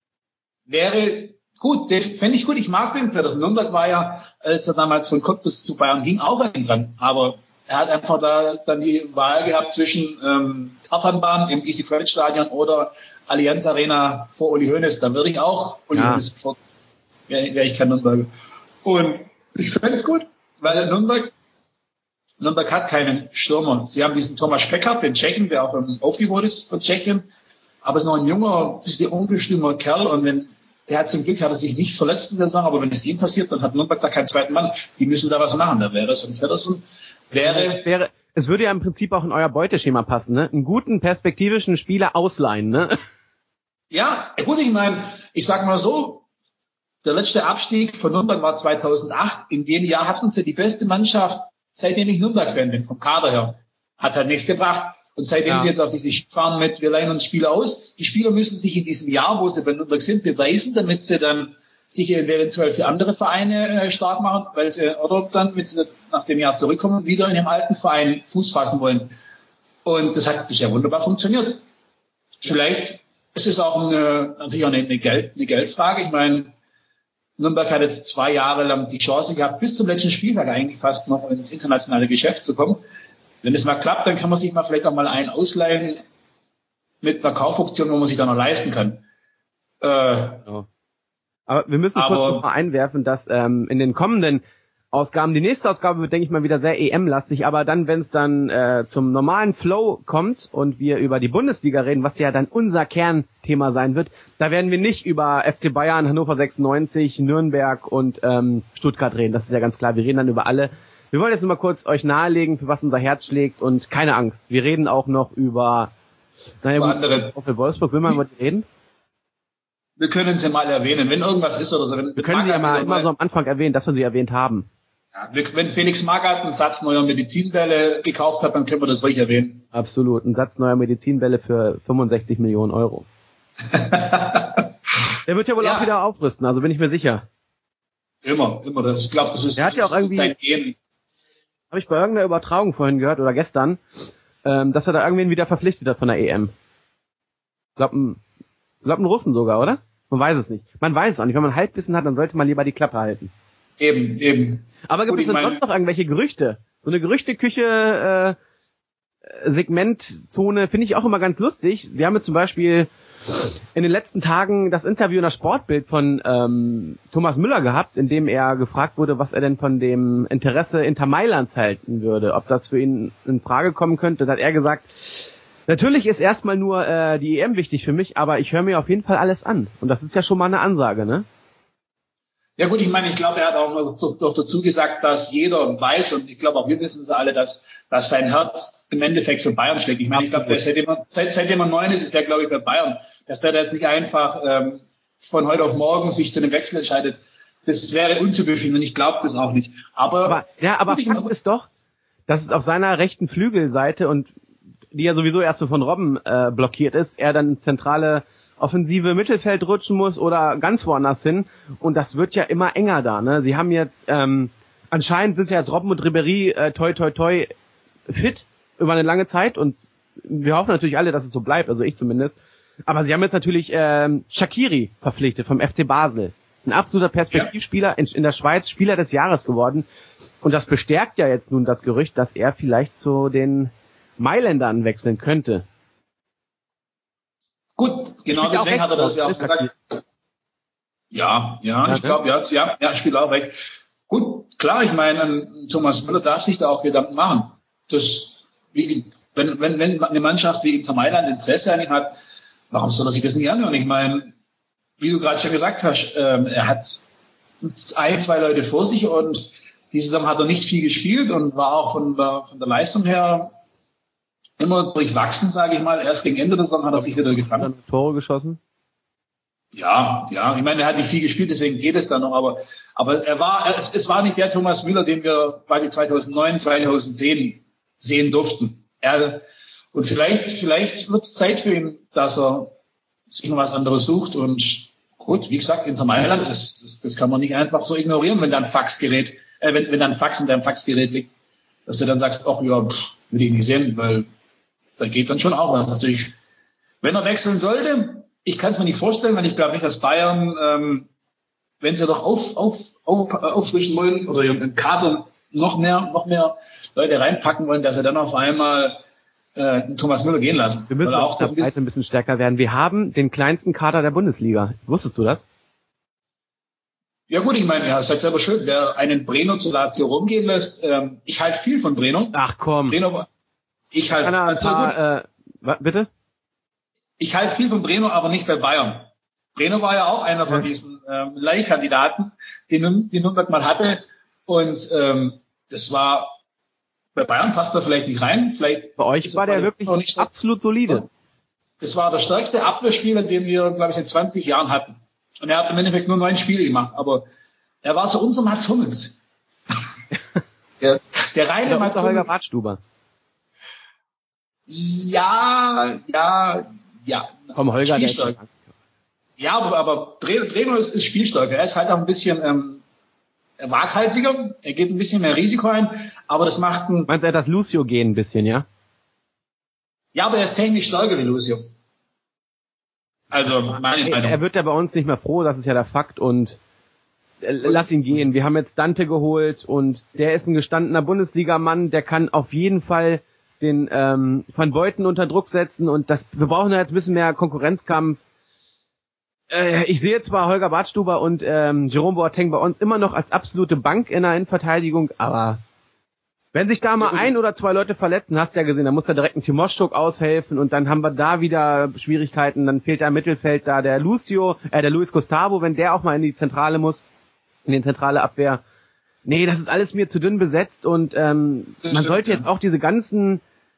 Speaker 2: Wäre gut, fände ich gut. Ich mag den Petersen. Nürnberg war ja, als er damals von Cottbus zu Bayern ging, auch ein dran. Aber er hat einfach da dann die Wahl gehabt zwischen ähm, Tatanbahn im Easy Credit Stadion oder Allianz Arena vor Uli Hoeneß. Da würde ich auch Uli
Speaker 1: ja.
Speaker 2: Hoeneß sofort, wäre wär ich kein Nürnberger. Und ich fände es gut, weil Nürnberg Nürnberg hat keinen Stürmer. Sie haben diesen Thomas Speckert, den Tschechen, der auch im Aufgebot ist von Tschechien. Aber es ist noch ein junger, bisschen ungestümer Kerl. Und wenn, der hat zum Glück, hat er sich nicht verletzt in der Saison, aber wenn es ihm passiert, dann hat Nürnberg da keinen zweiten Mann. Die müssen da was machen. Da wäre das und Petersen. Wäre,
Speaker 1: es wäre, es würde ja im Prinzip auch in euer Beuteschema passen, ne? Einen guten, perspektivischen Spieler ausleihen, ne?
Speaker 2: Ja, gut, ich meine, ich sag mal so, der letzte Abstieg von Nürnberg war zweitausendacht. In dem Jahr hatten sie die beste Mannschaft, seitdem ich Nürnberg-Fan bin, vom Kader her. Hat halt nichts gebracht. Und seitdem ja. sie jetzt auf diese Schicht fahren mit, wir leihen uns Spieler aus. Die Spieler müssen sich in diesem Jahr, wo sie bei Nürnberg sind, beweisen, damit sie dann sich eventuell für andere Vereine äh, stark machen, weil sie, oder dann, wenn sie nach dem Jahr zurückkommen, wieder in dem alten Verein Fuß fassen wollen. Und das hat bisher wunderbar funktioniert. Vielleicht ist es auch eine, natürlich auch eine, eine, Geld, eine Geldfrage. Ich meine, Nürnberg hat jetzt zwei Jahre lang die Chance gehabt, bis zum letzten Spieltag eigentlich fast noch ins internationale Geschäft zu kommen. Wenn das mal klappt, dann kann man sich mal vielleicht auch mal einen ausleihen mit einer Kaufoption, wo man sich dann noch leisten kann. Äh,
Speaker 1: ja. Aber wir müssen kurz noch mal einwerfen, dass ähm, in den kommenden Ausgaben, die nächste Ausgabe wird, denke ich mal, wieder sehr E M-lastig, aber dann, wenn es dann äh, zum normalen Flow kommt und wir über die Bundesliga reden, was ja dann unser Kernthema sein wird, da werden wir nicht über F C Bayern, Hannover sechsundneunzig, Nürnberg und ähm, Stuttgart reden, das ist ja ganz klar, wir reden dann über alle. Wir wollen jetzt nur mal kurz euch nahelegen, für was unser Herz schlägt und keine Angst, wir reden auch noch über Naja, gut, andere. Auf Wolfsburg will man über die reden?
Speaker 2: Wir können sie mal erwähnen, wenn irgendwas ist oder so. Wenn,
Speaker 1: wir können sie ja mal immer so am Anfang erwähnen, dass wir sie erwähnt haben.
Speaker 2: Ja, wenn Felix Magath einen Satz neuer Medizinbälle gekauft hat, dann können wir das ruhig erwähnen.
Speaker 1: Absolut, ein Satz neuer Medizinbälle für fünfundsechzig Millionen Euro. Der wird ja wohl ja. auch wieder aufrüsten, also bin ich mir sicher.
Speaker 2: Immer, immer. Das, ich glaube, das ist,
Speaker 1: er hat ja auch irgendwie,
Speaker 2: sein Game.
Speaker 1: Habe ich bei irgendeiner Übertragung vorhin gehört, oder gestern, ähm, dass er da irgendwen wieder verpflichtet hat von der E M. Ich glaube, ein, glaub, ein Russen sogar, oder? Man weiß es nicht. Man weiß es auch nicht. Wenn man Halbwissen hat, dann sollte man lieber die Klappe halten.
Speaker 2: Eben, eben.
Speaker 1: Aber gibt es denn sonst noch irgendwelche Gerüchte? So eine Gerüchteküche, äh, Segmentzone finde ich auch immer ganz lustig. Wir haben jetzt zum Beispiel in den letzten Tagen das Interview in der Sportbild von ähm, Thomas Müller gehabt, in dem er gefragt wurde, was er denn von dem Interesse Inter Mailands halten würde, ob das für ihn in Frage kommen könnte. Da hat er gesagt, natürlich ist erstmal nur äh, die E M wichtig für mich, aber ich höre mir auf jeden Fall alles an. Und das ist ja schon mal eine Ansage, ne?
Speaker 2: Ja gut, ich meine, ich glaube, er hat auch noch dazu gesagt, dass jeder weiß, und ich glaube auch wir wissen es alle, dass, dass sein Herz im Endeffekt für Bayern schlägt. Ich meine, ich glaube, seitdem er, seit, seitdem er neun ist, ist der, glaube ich, bei Bayern. Dass der da jetzt nicht einfach ähm, von heute auf morgen sich zu einem Wechsel entscheidet, das wäre untypisch und ich glaube das auch nicht. Aber,
Speaker 1: aber ja, aber Fakt ist doch, dass es auf seiner rechten Flügelseite, und die ja sowieso erst so von Robben äh, blockiert ist, er dann ins zentrale offensive Mittelfeld rutschen muss oder ganz woanders hin, und das wird ja immer enger da, ne? Sie haben jetzt, ähm, anscheinend sind ja jetzt Robben und Ribéry äh, toi toi toi fit über eine lange Zeit, und wir hoffen natürlich alle, dass es so bleibt, also ich zumindest, aber sie haben jetzt natürlich ähm, Shaqiri verpflichtet vom F C Basel, ein absoluter Perspektivspieler, in, in der Schweiz Spieler des Jahres geworden, und das bestärkt ja jetzt nun das Gerücht, dass er vielleicht zu den Mailändern wechseln könnte.
Speaker 2: Gut, genau deswegen hat er das ja auch gesagt. Ja, ja, ich glaube, ja, ja, ja, spielt auch weg. Gut, klar, ich meine, Thomas Müller darf sich da auch Gedanken machen. Das, wie, wenn, wenn, wenn eine Mannschaft wie Inter Mailand Interesse an ihm hat, warum soll er sich das nicht anhören? Ich meine, wie du gerade schon gesagt hast, ähm, er hat ein, zwei Leute vor sich, und diese Saison hat er nicht viel gespielt und war auch von der, von der Leistung her immer durchwachsen, sage ich mal. Erst gegen Ende der Saison hat er sich wieder gefangen.
Speaker 1: Tore geschossen?
Speaker 2: Ja, ja. Ich meine, er hat nicht viel gespielt, deswegen geht es da noch. Aber, aber er war, es, es war nicht der Thomas Müller, den wir quasi zweitausendneun, zweitausendzehn sehen durften. Er, und vielleicht, vielleicht wird es Zeit für ihn, dass er sich noch was anderes sucht. Und gut, wie gesagt, Inter Mailand, das, das, das kann man nicht einfach so ignorieren, wenn da ein Faxgerät, äh, wenn, wenn da ein Fax in deinem Faxgerät liegt, dass du dann sagst, ach ja, pff, will ich nicht sehen, weil da geht dann schon auch was. Natürlich, wenn er wechseln sollte, ich kann es mir nicht vorstellen, weil ich glaube nicht, dass Bayern, ähm, wenn sie doch auf, auf, auf, auffrischen wollen oder im Kader noch mehr, noch mehr Leute reinpacken wollen, dass sie dann auf einmal äh, Thomas Müller gehen lassen.
Speaker 1: Wir müssen auch der Breite ein bisschen stärker werden. Wir haben den kleinsten Kader der Bundesliga. Wusstest du das?
Speaker 2: Ja gut, ich meine, ja, seid selber schuld. Wer einen Breno zu Lazio rumgehen lässt, ähm, ich halte viel von Breno.
Speaker 1: Ach komm.
Speaker 2: Breno, ich halte
Speaker 1: ein paar, äh, bitte?
Speaker 2: Ich halte viel von Breno, aber nicht bei Bayern. Breno war ja auch einer von diesen ähm, Leihkandidaten, die, die Nürnberg mal hatte. Und ähm, das war, bei Bayern passt er vielleicht nicht rein. Vielleicht
Speaker 1: bei euch war der wirklich nicht absolut solide.
Speaker 2: Das war der stärkste Abwehrspieler, den wir, glaube ich, seit zwanzig Jahren hatten. Und er hat im Endeffekt nur neun Spiele gemacht. Aber er war so unser Mats Hummels. der, der reine
Speaker 1: der
Speaker 2: Mats Hummels.
Speaker 1: Holger Badstuber.
Speaker 2: Ja, ja, ja.
Speaker 1: Vom Holger, der ist
Speaker 2: ja, aber, aber Breno ist, ist spielstarker. Er ist halt auch ein bisschen ähm, waghalsiger. Er geht ein bisschen mehr Risiko ein, aber das macht ein...
Speaker 1: Meinst du, er hat das Lucio-Gen ein bisschen, ja?
Speaker 2: Ja, aber er ist technisch stärker wie Lucio. Also, meine Meinung.
Speaker 1: Er wird ja bei uns nicht mehr froh, das ist ja der Fakt, und äh, lass ihn gehen. Wir haben jetzt Dante geholt, und der ist ein gestandener Bundesligamann, der kann auf jeden Fall den ähm, Van Beuten unter Druck setzen, und das, wir brauchen da jetzt ein bisschen mehr Konkurrenzkampf. Äh, ich sehe zwar Holger Badstuber und ähm, Jerome Boateng bei uns immer noch als absolute Bank in der Innenverteidigung, aber wenn sich da mal ein oder zwei Leute verletzen, hast du ja gesehen, dann muss da direkt ein Timoschuk aushelfen, und dann haben wir da wieder Schwierigkeiten, dann fehlt da im Mittelfeld da der Lucio, äh, der Luis Gustavo, wenn der auch mal in die Zentrale muss, in die zentrale Abwehr. Nee, das ist alles mir zu dünn besetzt, und ähm, man sollte jetzt auch diese ganzen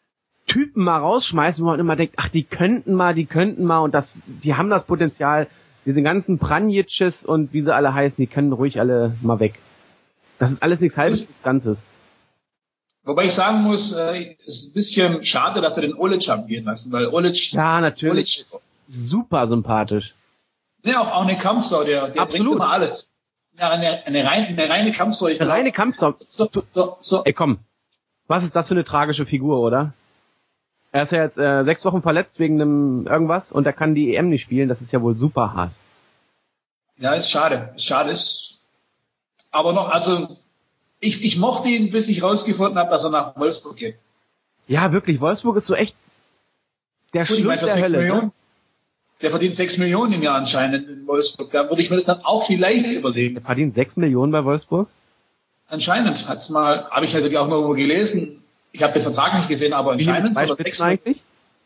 Speaker 1: Typen mal rausschmeißen, wo man immer denkt, ach, die könnten mal, die könnten mal und das, die haben das Potenzial, diese ganzen Pranjices und wie sie alle heißen, die können ruhig alle mal weg. Das ist alles nichts Halbes, nichts Ganzes.
Speaker 2: Wobei ich sagen muss, äh, es ist ein bisschen schade, dass er den Olic haben gehen lassen, weil Olic...
Speaker 1: Ja, natürlich. Olic, super sympathisch.
Speaker 2: Ja, auch, auch eine Kampfsau, der, der
Speaker 1: Absolut.
Speaker 2: bringt immer alles. Ja, eine, eine, rein, eine reine Kampfsau.
Speaker 1: Eine glaub, reine Kampfsau.
Speaker 2: So, so, so.
Speaker 1: Ey, komm. Was ist das für eine tragische Figur, oder? Er ist ja jetzt äh, sechs Wochen verletzt wegen einem irgendwas und er kann die E M nicht spielen. Das ist ja wohl super hart.
Speaker 2: Ja, ist schade. Ist schade. Ist, aber noch, also ich, ich mochte ihn, bis ich rausgefunden habe, dass er nach Wolfsburg geht.
Speaker 1: Ja, wirklich. Wolfsburg ist so echt der
Speaker 2: Gut,
Speaker 1: Schlund der Hölle.
Speaker 2: Millionen,
Speaker 1: ne?
Speaker 2: Der verdient sechs Millionen im Jahr anscheinend in Wolfsburg. Da würde ich mir das dann auch vielleicht überlegen.
Speaker 1: Der verdient sechs Millionen bei Wolfsburg?
Speaker 2: Anscheinend hat's mal, habe ich natürlich auch mal irgendwo gelesen. Ich habe den Vertrag nicht gesehen, aber anscheinend.
Speaker 1: Wie viele Spitzen eigentlich?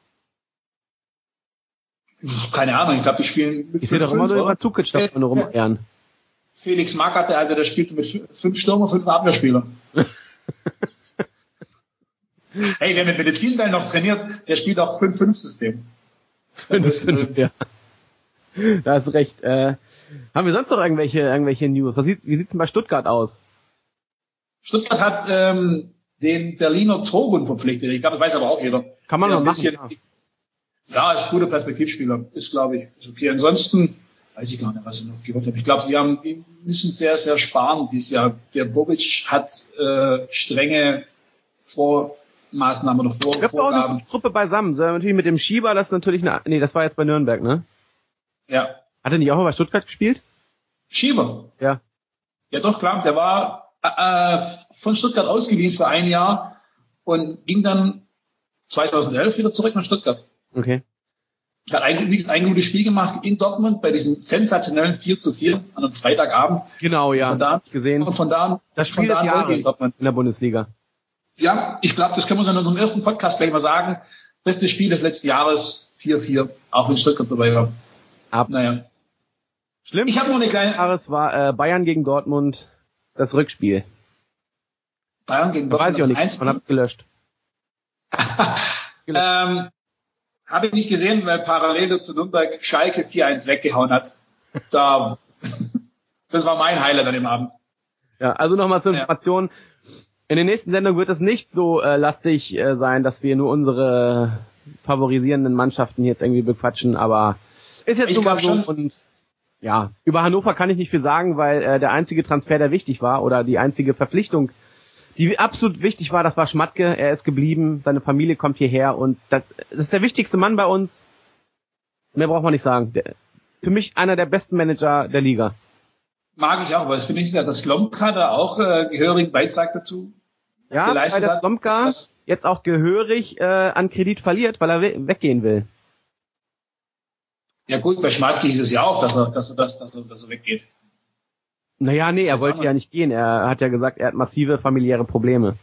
Speaker 2: Keine Ahnung, ich glaube, die spielen mit
Speaker 1: Ich sehe doch immer nur über Zukic da vorne rumehren.
Speaker 2: Felix Magath, der Alter, der spielt mit fünf Stürmer, fünf Abwehrspieler. Hey, wer mit Medizinball noch trainiert, der spielt auch fünf fünf System.
Speaker 1: fünf fünf, ja. Da hast recht. Äh, haben wir sonst noch irgendwelche irgendwelche News? Was sieht, wie sieht's denn bei Stuttgart aus?
Speaker 2: Stuttgart hat ähm, den Berliner Torgun verpflichtet. Ich glaube, das weiß aber auch jeder.
Speaker 1: Kann man
Speaker 2: ja,
Speaker 1: noch machen.
Speaker 2: Bisschen, ja, ist ein guter Perspektivspieler. Ist, glaube ich, ist okay. Ansonsten weiß ich gar nicht, was ich noch gehört habe. Ich glaube, sie haben, die müssen sehr, sehr sparen dieses Jahr. Der Bobic hat äh, strenge Vormaßnahmen oder Vor
Speaker 1: Ich glaube auch eine gute Truppe beisammen. So, natürlich mit dem Schieber, das ist natürlich eine, nee, das war jetzt bei Nürnberg, ne?
Speaker 2: Ja.
Speaker 1: Hat er nicht auch mal bei Stuttgart gespielt?
Speaker 2: Schieber?
Speaker 1: Ja.
Speaker 2: Ja, doch, klar. Der war äh, von Stuttgart ausgeliehen für ein Jahr und ging dann zweitausendelf wieder zurück nach Stuttgart.
Speaker 1: Okay.
Speaker 2: Hat eigentlich ein gutes Spiel gemacht in Dortmund bei diesem sensationellen vier zu vier an einem Freitagabend.
Speaker 1: Genau, ja.
Speaker 2: Von da,
Speaker 1: gesehen.
Speaker 2: Und von da
Speaker 1: das Spiel des Jahres in der Bundesliga.
Speaker 2: Ja, ich glaube, das können wir uns in unserem ersten Podcast gleich mal sagen. Bestes Spiel des letzten Jahres, vier vier, auch in Stuttgart dabei war.
Speaker 1: Ab.
Speaker 2: Naja.
Speaker 1: Schlimm.
Speaker 2: Ich habe nur eine kleine...
Speaker 1: Jahres war äh, Bayern gegen Dortmund das Rückspiel.
Speaker 2: Bayern gegen
Speaker 1: da
Speaker 2: Dortmund.
Speaker 1: Weiß ich auch nicht, man hat gelöscht.
Speaker 2: gelöscht. ähm, Habe ich nicht gesehen, weil parallel zu Nürnberg Schalke vier eins weggehauen hat. Da, das war mein Highlight an dem Abend.
Speaker 1: Ja, also nochmal zur Information. Ja. In der nächsten Sendung wird es nicht so äh, lastig äh, sein, dass wir nur unsere favorisierenden Mannschaften jetzt irgendwie bequatschen, aber ist jetzt nun mal so. Und ja, über Hannover kann ich nicht viel sagen, weil äh, der einzige Transfer, der wichtig war, oder die einzige Verpflichtung, die absolut wichtig war, das war Schmatke. Er ist geblieben, seine Familie kommt hierher und das, das ist der wichtigste Mann bei uns. Mehr braucht man nicht sagen. Der, für mich einer der besten Manager der Liga.
Speaker 2: Mag ich auch, aber das finde ich, dass Slomka da auch äh, gehörigen Beitrag dazu
Speaker 1: ja, weil der Slomka jetzt auch gehörig äh, an Kredit verliert, weil er we- weggehen will.
Speaker 2: Ja gut, bei Schmatke hieß es ja auch, dass er, dass er, dass, dass er, dass er weggeht.
Speaker 1: Naja, nee, er wollte ja nicht gehen. Er hat ja gesagt, er hat massive familiäre Probleme.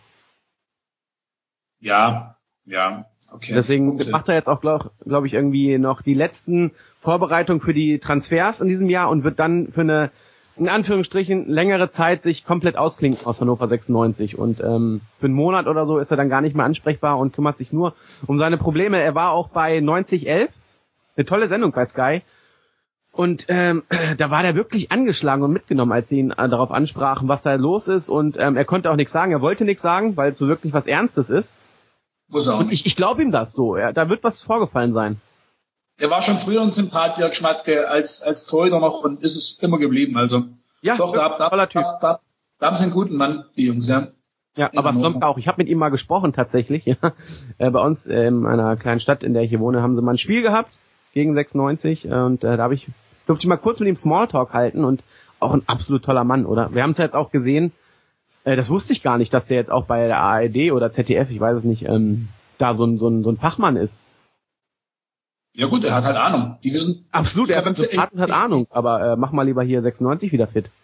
Speaker 2: Ja, ja, okay.
Speaker 1: Deswegen okay. macht er jetzt auch, glaube glaub ich, irgendwie noch die letzten Vorbereitungen für die Transfers in diesem Jahr und wird dann für eine, in Anführungsstrichen, längere Zeit sich komplett ausklinken aus Hannover sechsundneunzig. Und ähm, für einen Monat oder so ist er dann gar nicht mehr ansprechbar und kümmert sich nur um seine Probleme. Er war auch bei neunzig elf, eine tolle Sendung bei Sky. Und ähm, da war der wirklich angeschlagen und mitgenommen, als sie ihn äh, darauf ansprachen, was da los ist. Und ähm, er konnte auch nichts sagen, er wollte nichts sagen, weil es so wirklich was Ernstes ist.
Speaker 2: Muss er auch.
Speaker 1: Und ich, ich glaube ihm das so. Ja, da wird was vorgefallen sein.
Speaker 2: Er war schon früher ein Sympath, Jörg Schmatke, als als Torhüter noch und ist es immer geblieben. Also
Speaker 1: ja,
Speaker 2: doch, da, da, da, da, da, da haben sie einen guten Mann, die Jungs, ja.
Speaker 1: Ja, in aber Slomka auch. Ich habe mit ihm mal gesprochen tatsächlich. Ja. Äh, bei uns äh, in einer kleinen Stadt, in der ich hier wohne, haben sie mal ein Spiel gehabt gegen sechsundneunzig und äh, da habe ich durfte ich mal kurz mit ihm Smalltalk halten und auch ein absolut toller Mann, oder? Wir haben es ja jetzt auch gesehen, äh, das wusste ich gar nicht, dass der jetzt auch bei der A R D oder Z D F, ich weiß es nicht, ähm, da so ein, so ein, so ein Fachmann ist.
Speaker 2: Ja gut, er hat halt Ahnung. Die wissen.
Speaker 1: Absolut, er ist ein Sympath und hat Ahnung, aber äh, mach mal lieber hier sechsundneunzig wieder fit.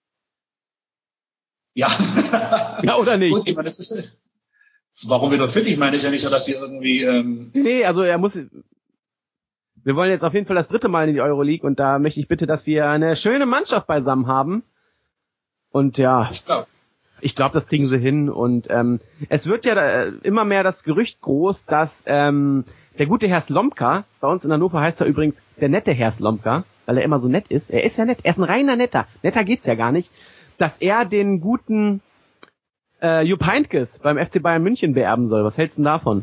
Speaker 2: Ja.
Speaker 1: Ja, oder nicht?
Speaker 2: Gut, ich meine, das ist, warum wieder fit? Ich meine, ist ja nicht so, dass die irgendwie... Ähm
Speaker 1: nee, also er muss... Wir wollen jetzt auf jeden Fall das dritte Mal in die Euroleague und da möchte ich bitte, dass wir eine schöne Mannschaft beisammen haben. Und ja,
Speaker 2: ich glaub.
Speaker 1: Ich glaube, das kriegen sie hin und ähm, es wird ja äh, immer mehr das Gerücht groß, dass ähm, der gute Herr Slomka, bei uns in Hannover heißt er übrigens der nette Herr Slomka, weil er immer so nett ist. Er ist ja nett, er ist ein reiner Netter. Netter geht's ja gar nicht. Dass er den guten äh, Jupp Heynckes beim F C Bayern München beerben soll. Was hältst du denn davon?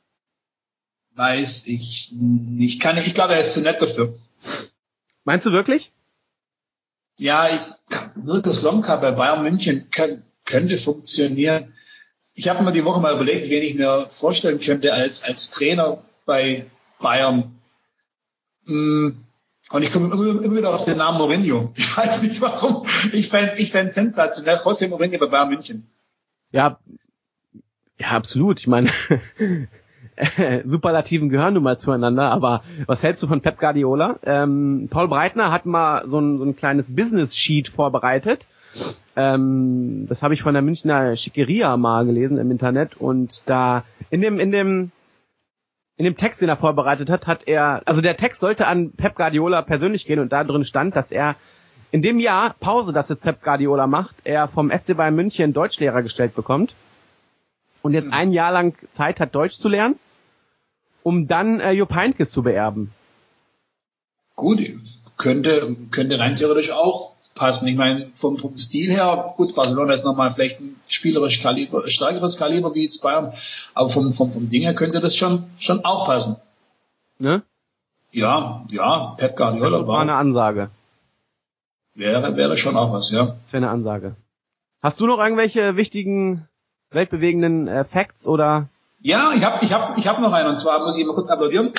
Speaker 2: Weiß ich nicht. Kann, ich glaube, er ist zu nett dafür.
Speaker 1: Meinst du wirklich?
Speaker 2: Ja, ich, Mirko Slomka bei Bayern München kann, könnte funktionieren. Ich habe mir die Woche mal überlegt, wen ich mir vorstellen könnte als als Trainer bei Bayern. Und ich komme immer, immer wieder auf den Namen Mourinho. Ich weiß nicht warum. Ich fände ich fänd sensationell José Mourinho bei Bayern München.
Speaker 1: Ja, ja, absolut. Ich meine, Superlativen gehören nun mal zueinander, aber was hältst du von Pep Guardiola? Ähm, Paul Breitner hat mal so ein, so ein kleines Business-Sheet vorbereitet. Ähm, das habe ich von der Münchner Schickeria mal gelesen im Internet und da in dem in dem in dem Text, den er vorbereitet hat, hat er, also der Text sollte an Pep Guardiola persönlich gehen und da drin stand, dass er in dem Jahr Pause, das jetzt Pep Guardiola macht, er vom F C Bayern München Deutschlehrer gestellt bekommt und jetzt ein Jahr lang Zeit hat, Deutsch zu lernen, um dann äh, Jupp Heynckes zu beerben.
Speaker 2: Gut, könnte könnte rein theoretisch auch passen. Ich meine, vom, vom Stil her, gut, Barcelona ist nochmal vielleicht ein spielerisch Kaliber, stärkeres Kaliber wie jetzt Bayern, aber vom, vom, vom Ding her könnte das schon, schon auch passen.
Speaker 1: Ne?
Speaker 2: Ja, ja, Pep Guardiola
Speaker 1: das war
Speaker 2: war
Speaker 1: eine Ansage.
Speaker 2: Wäre, wäre schon auch was, ja.
Speaker 1: Das wäre eine Ansage. Hast du noch irgendwelche wichtigen, weltbewegenden äh, Facts oder?
Speaker 2: Ja, ich habe ich hab, ich hab noch einen, und zwar muss ich mal kurz applaudieren.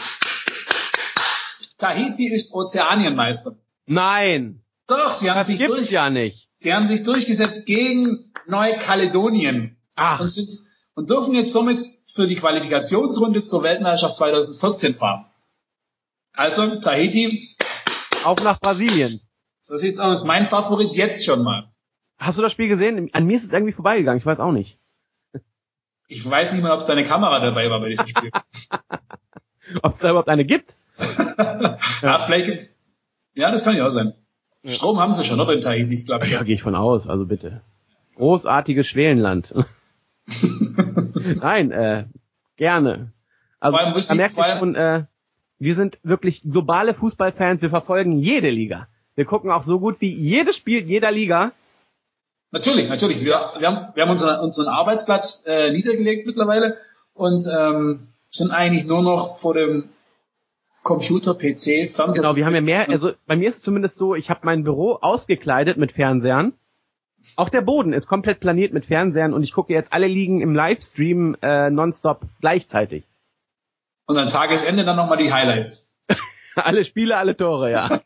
Speaker 2: Tahiti ist Ozeanienmeister.
Speaker 1: Nein!
Speaker 2: Doch, sie haben
Speaker 1: das
Speaker 2: sich
Speaker 1: gibt's
Speaker 2: durch,
Speaker 1: ja nicht.
Speaker 2: Sie haben sich durchgesetzt gegen Neukaledonien.
Speaker 1: Ach.
Speaker 2: Und, sind, und dürfen jetzt somit für die Qualifikationsrunde zur Weltmeisterschaft zwanzig vierzehn fahren. Also, Tahiti.
Speaker 1: Auf nach Brasilien.
Speaker 2: So sieht's aus. Mein Favorit jetzt schon mal.
Speaker 1: Hast du das Spiel gesehen? An mir ist es irgendwie vorbeigegangen. Ich weiß auch nicht.
Speaker 2: Ich weiß nicht mal, ob deine Kamera dabei war bei diesem Spiel.
Speaker 1: Ob es da überhaupt eine gibt?
Speaker 2: ja, vielleicht. Ja, das kann ja auch sein. Ja. Strom haben sie schon, oder in Tahiti, ich glaube.
Speaker 1: Ja, gehe ich von aus, also bitte. Großartiges Schwellenland. Nein, äh, gerne. Also, da merkt ihr schon, äh, wir sind wirklich globale Fußballfans, wir verfolgen jede Liga. Wir gucken auch so gut wie jedes Spiel jeder Liga.
Speaker 2: Natürlich, natürlich. Wir, wir haben, wir haben unseren, unseren Arbeitsplatz äh, niedergelegt mittlerweile und ähm, sind eigentlich nur noch vor dem Computer, P C, Fernseher.
Speaker 1: Genau, wir haben ja mehr, also bei mir ist es zumindest so, ich habe mein Büro ausgekleidet mit Fernsehern. Auch der Boden ist komplett planiert mit Fernsehern und ich gucke jetzt alle Ligen im Livestream äh, nonstop gleichzeitig.
Speaker 2: Und am Tagesende dann nochmal die Highlights.
Speaker 1: Alle Spiele, alle Tore, ja.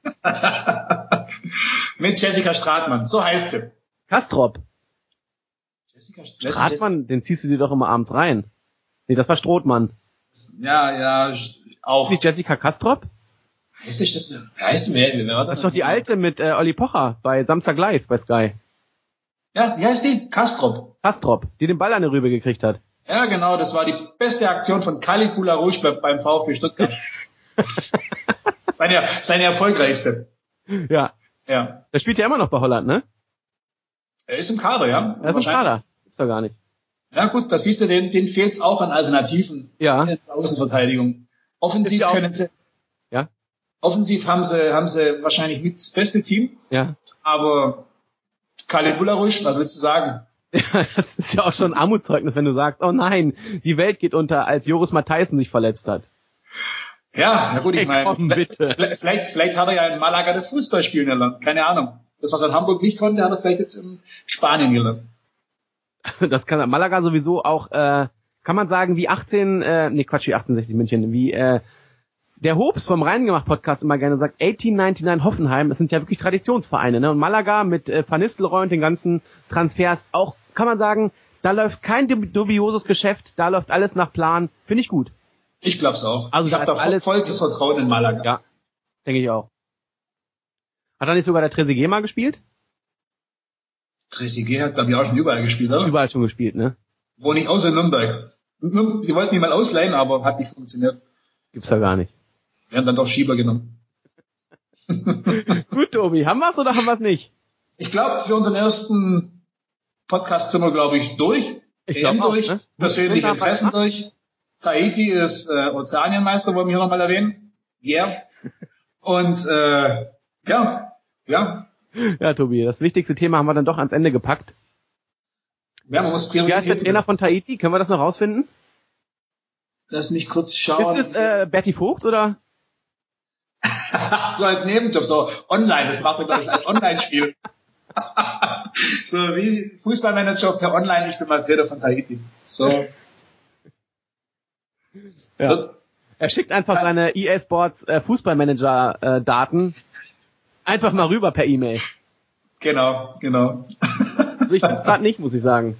Speaker 2: Mit Jessica Stratmann, so heißt sie.
Speaker 1: Kastrop.
Speaker 2: Jessica
Speaker 1: Stratmann, Jessica. Den ziehst du dir doch immer abends rein. Nee, das war Strothmann.
Speaker 2: Ja, ja, auch.
Speaker 1: Ist nicht Jessica Kastrop?
Speaker 2: Heißt das, das heißt die, wer, wer war das?
Speaker 1: Das ist doch die alte mit äh, Olli Pocher bei Samstag Live bei Sky.
Speaker 2: Ja, wie heißt die? Kastrop.
Speaker 1: Kastrop, die den Ball an die Rübe gekriegt hat.
Speaker 2: Ja, genau, das war die beste Aktion von Caligula Rouge beim VfB Stuttgart. seine, seine erfolgreichste.
Speaker 1: Ja.
Speaker 2: Ja.
Speaker 1: Der spielt ja immer noch bei Holland, ne?
Speaker 2: Er ist im Kader, ja.
Speaker 1: Er ist im Kader. Gibt's doch gar nicht.
Speaker 2: Ja gut, das siehst du, den, den fehlt's auch an Alternativen.
Speaker 1: Ja.
Speaker 2: In der Außenverteidigung. Offensiv
Speaker 1: ja
Speaker 2: können sie,
Speaker 1: ja.
Speaker 2: Offensiv haben sie, haben sie wahrscheinlich mit das beste Team.
Speaker 1: Ja.
Speaker 2: Aber Caligula Rouge, was willst du sagen?
Speaker 1: Ja, das ist ja auch schon ein Armutszeugnis, wenn du sagst, oh nein, die Welt geht unter, als Joris Matthijssen sich verletzt hat.
Speaker 2: Ja, na gut, ich
Speaker 1: hey,
Speaker 2: meine, vielleicht, vielleicht, vielleicht hat er ja in Malaga das Fußballspielen gelernt, keine Ahnung. Das, was er in Hamburg nicht konnte, hat er vielleicht jetzt in Spanien gelernt.
Speaker 1: Das kann Malaga sowieso auch, äh, kann man sagen, wie achtzehn, äh, nee, Quatsch, wie achtundsechzig München, wie, äh, der Hobbs vom Reingemacht-Podcast immer gerne sagt, achtzehnhundertneunundneunzig Hoffenheim, das sind ja wirklich Traditionsvereine, ne? Und Malaga mit äh, Van Nistelrooy und den ganzen Transfers, auch, kann man sagen, da läuft kein dubioses Geschäft, da läuft alles nach Plan, finde ich gut.
Speaker 2: Ich glaub's auch.
Speaker 1: Also
Speaker 2: ich habe da alles vollstes Vertrauen in Malaga.
Speaker 1: Ja, denke ich auch. Hat da nicht sogar der Trezeguet mal gespielt?
Speaker 2: Trezeguet hat, glaube ich, auch schon überall gespielt, oder?
Speaker 1: Überall schon gespielt, ne?
Speaker 2: Wo nicht, außer in Nürnberg. Die wollten ihn mal ausleihen, aber hat nicht funktioniert.
Speaker 1: Gibt's ja gar nicht.
Speaker 2: Wir haben dann doch Schieber genommen.
Speaker 1: Gut, Tobi, haben wir's oder haben wir's nicht?
Speaker 2: Ich glaube, für unseren ersten Podcast sind wir, glaube ich, durch.
Speaker 1: Ich
Speaker 2: E M
Speaker 1: glaub auch,
Speaker 2: durch,
Speaker 1: ne?
Speaker 2: persönliche
Speaker 1: Muss
Speaker 2: Interessen
Speaker 1: man
Speaker 2: durch. Tahiti ist äh, Ozeanienmeister, wollen wir hier nochmal erwähnen. Yeah. Und äh, ja, ja.
Speaker 1: Ja, Tobi, das wichtigste Thema haben wir dann doch ans Ende gepackt.
Speaker 2: Ja, man muss
Speaker 1: Wie heißt der Trainer von Tahiti? Können wir das noch rausfinden?
Speaker 2: Lass mich kurz schauen.
Speaker 1: Ist es äh, Berti Vogt oder?
Speaker 2: So als Nebenjob, so online, das macht man, glaube ich, als Online-Spiel. So wie Fußballmanager per Online, ich bin mal Trainer von Tahiti. So.
Speaker 1: Ja. Er schickt einfach seine E A Sports äh, Fußballmanager äh, Daten einfach mal rüber per E-Mail.
Speaker 2: Genau, genau.
Speaker 1: Also ich weiß gerade nicht, muss ich sagen.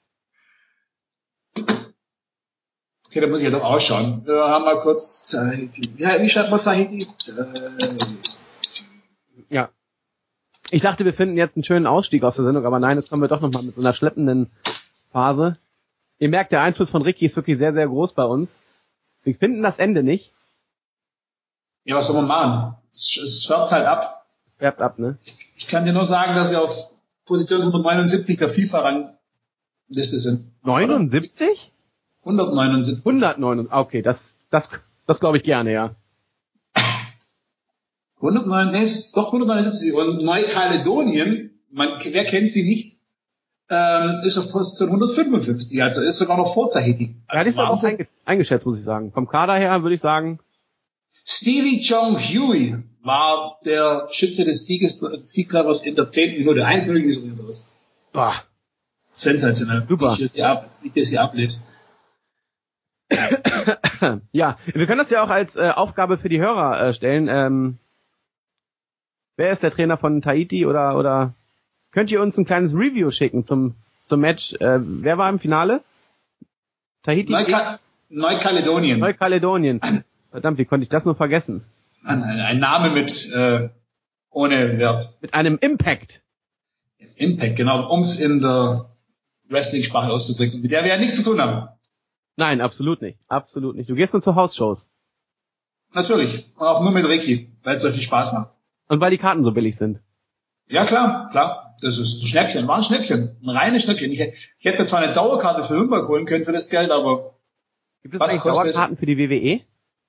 Speaker 2: Okay, da muss ich ja doch ausschauen. Wir haben mal kurz Tahiti. Ja, wie schreibt man Tahiti? Tahiti.
Speaker 1: Ja. Ich dachte, wir finden jetzt einen schönen Ausstieg aus der Sendung, aber nein, jetzt kommen wir doch nochmal mit so einer schleppenden Phase. Ihr merkt, der Einfluss von Ricky ist wirklich sehr, sehr groß bei uns. Wir finden das Ende nicht.
Speaker 2: Ja, was soll man machen? Es, es färbt halt ab.
Speaker 1: Es färbt ab, ne?
Speaker 2: Ich kann dir nur sagen, dass sie auf Position hundertneunundsiebzig der FIFA-Rangliste sind.
Speaker 1: neunundsiebzig?
Speaker 2: hundertneunundsiebzig.
Speaker 1: hundertneun. Okay, das, das, das glaube ich gerne, ja.
Speaker 2: hundertneun, nee, ist doch hundertneunundsiebzig. Und Neukaledonien, man, wer kennt sie nicht, ähm, ist auf Position hundertfünfundfünfzig, also ist sogar noch vor Tahiti.
Speaker 1: Ja, die ist aber auch einge- eingeschätzt, muss ich sagen. Vom Kader her würde ich sagen.
Speaker 2: Stevie Chong Hui war der Schütze des Sieges, des Siegtreffers in der zehnten Minute. eins null ist übrigens aus.
Speaker 1: Boah.
Speaker 2: Sensationell.
Speaker 1: Super.
Speaker 2: Wie ich das hier, ab, wie ich das hier ablese.
Speaker 1: Ja, wir können das ja auch als äh, Aufgabe für die Hörer äh, stellen. Ähm, wer ist der Trainer von Tahiti oder oder könnt ihr uns ein kleines Review schicken zum zum Match? Äh, wer war im Finale? Tahiti?
Speaker 2: Neuka- Neukaledonien.
Speaker 1: Neukaledonien. Verdammt, wie konnte ich das nur vergessen?
Speaker 2: Ein, ein, ein Name mit äh, ohne Wert.
Speaker 1: Mit einem Impact.
Speaker 2: Impact, genau, um es in der Wrestling-Sprache auszudrücken, mit der wir ja nichts zu tun haben.
Speaker 1: Nein, absolut nicht. Absolut nicht. Du gehst nur zu Hausshows.
Speaker 2: Natürlich. Und auch nur mit Ricky, weil es so viel Spaß macht.
Speaker 1: Und weil die Karten so billig sind.
Speaker 2: Ja, klar, klar. Das ist ein Schnäppchen, war ein Schnäppchen. Ein reines Schnäppchen. Ich, ich hätte zwar eine Dauerkarte für Nürnberg holen können für das Geld, aber
Speaker 1: Gibt es
Speaker 2: was
Speaker 1: eigentlich
Speaker 2: kostet?
Speaker 1: Dauerkarten für die W W E?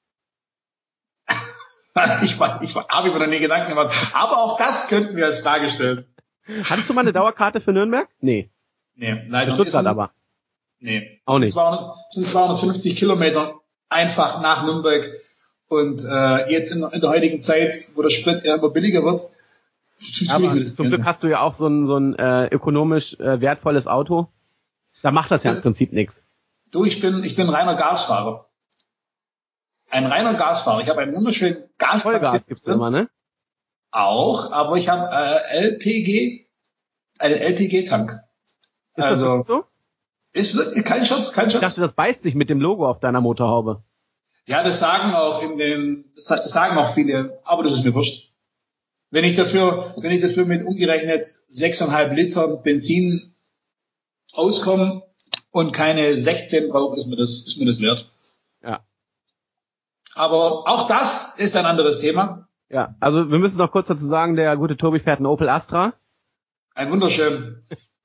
Speaker 2: ich war, ich war, habe ich mir noch nie Gedanken gemacht. Aber auch das könnten wir als Frage stellen.
Speaker 1: Hattest du mal eine Dauerkarte für Nürnberg? Nee.
Speaker 2: Nee, leider
Speaker 1: Für Stuttgart
Speaker 2: nicht.
Speaker 1: aber.
Speaker 2: Nee.
Speaker 1: Auch
Speaker 2: sind
Speaker 1: nicht.
Speaker 2: zweihundert, sind zweihundertfünfzig Kilometer einfach nach Nürnberg. Und äh, jetzt in, in der heutigen Zeit, wo der Sprit eher immer billiger wird,
Speaker 1: Ja, aber zum Glück hast du ja auch so ein, so ein äh, ökonomisch äh, wertvolles Auto. Da macht das ja im Prinzip nichts.
Speaker 2: Du, ich bin, ich bin reiner Gasfahrer. Ein reiner Gasfahrer. Ich habe einen wunderschönen Gas.
Speaker 1: Vollgas gibt's immer, ne?
Speaker 2: Auch, aber ich habe äh, L P G, einen L P G-Tank.
Speaker 1: Ist
Speaker 2: Also,
Speaker 1: das wirklich so?
Speaker 2: Ist wirklich kein Schatz, kein
Speaker 1: Ich
Speaker 2: Schatz.
Speaker 1: dachte, das beißt sich mit dem Logo auf deiner Motorhaube.
Speaker 2: Ja, das sagen auch in den, das sagen auch viele, aber das ist mir wurscht. Wenn ich dafür, wenn ich dafür mit umgerechnet sechseinhalb Liter Benzin auskomme und keine sechzehn brauche, ist mir das, ist mir das wert.
Speaker 1: Ja.
Speaker 2: Aber auch das ist ein anderes Thema.
Speaker 1: Ja, also wir müssen noch kurz dazu sagen, der gute Tobi fährt einen Opel Astra.
Speaker 2: Ein wunderschön.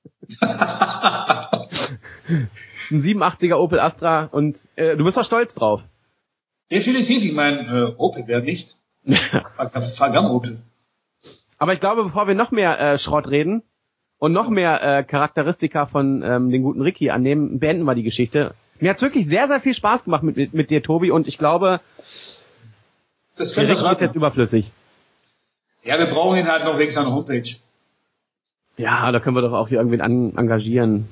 Speaker 1: Ein siebenundachtziger Opel Astra und äh, du bist doch stolz drauf.
Speaker 2: Definitiv, ich meine, äh, Opel, wer nicht? Fahr, fahr gern Opel.
Speaker 1: Aber ich glaube, bevor wir noch mehr äh, Schrott reden und noch mehr äh, Charakteristika von ähm, den guten Ricky annehmen, beenden wir die Geschichte. Mir hat's wirklich sehr, sehr viel Spaß gemacht mit, mit, mit dir, Tobi, und ich glaube,
Speaker 2: das
Speaker 1: der
Speaker 2: könnte
Speaker 1: Ricky ist jetzt überflüssig.
Speaker 2: Ja, wir brauchen ihn halt noch wegen seiner Homepage.
Speaker 1: Ja, da können wir doch auch hier irgendwen an, engagieren.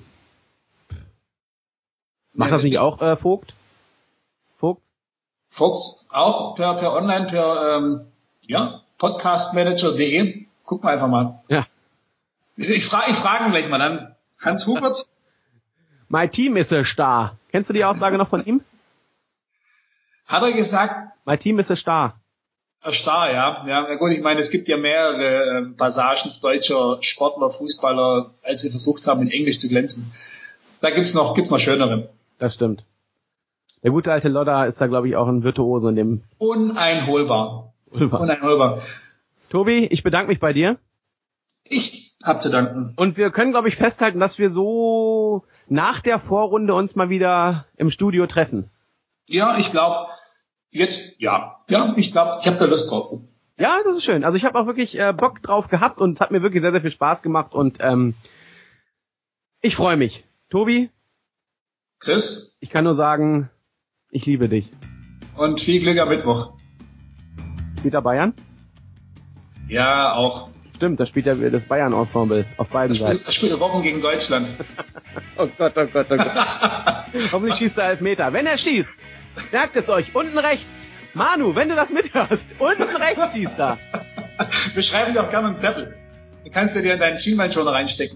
Speaker 1: Macht
Speaker 2: Ja,
Speaker 1: das nicht auch äh, Vogt? Vogt?
Speaker 2: Vogt auch per, per Online, per ähm, ja, podcastmanager punkt de. Gucken wir einfach mal.
Speaker 1: Ja.
Speaker 2: Ich frage ich frage ihn gleich mal an. Hans Hubert?
Speaker 1: My team is a star. Kennst du die Aussage noch von ihm?
Speaker 2: Hat er gesagt,
Speaker 1: My team is a star.
Speaker 2: ein Star, ja. Ja, na gut, ich meine, es gibt ja mehrere äh, Passagen deutscher Sportler, Fußballer, als sie versucht haben, in Englisch zu glänzen. Da gibt's noch, gibt's noch schönere.
Speaker 1: Das stimmt. Der gute alte Lodder ist da, glaube ich, auch ein Virtuose in dem
Speaker 2: Uneinholbar.
Speaker 1: Ulver.
Speaker 2: Uneinholbar.
Speaker 1: Tobi, ich bedanke mich bei dir.
Speaker 2: Ich hab zu danken.
Speaker 1: Und wir können, glaube ich, festhalten, dass wir so nach der Vorrunde uns mal wieder im Studio treffen.
Speaker 2: Ja, ich glaube, jetzt, ja, ja, ich glaube, ich habe da Lust drauf.
Speaker 1: Ja, das ist schön. Also ich habe auch wirklich äh, Bock drauf gehabt und es hat mir wirklich sehr, sehr viel Spaß gemacht und ähm, ich freue mich. Tobi?
Speaker 2: Chris?
Speaker 1: Ich kann nur sagen, ich liebe dich.
Speaker 2: Und viel Glück am Mittwoch.
Speaker 1: Spielt er Bayern?
Speaker 2: Ja, auch.
Speaker 1: Stimmt, da spielt ja das Bayern-Ensemble auf beiden Seiten.
Speaker 2: Er spielt Wochen gegen Deutschland.
Speaker 1: Oh Gott, oh Gott, oh Gott. Hoffentlich schießt er Elfmeter. Wenn er schießt, merkt es euch, unten rechts. Manu, wenn du das mithörst, unten rechts schießt er.
Speaker 2: Wir schreiben dir auch gerne einen Zettel. Den kannst du dir in deinen Schienbeinschoner reinstecken.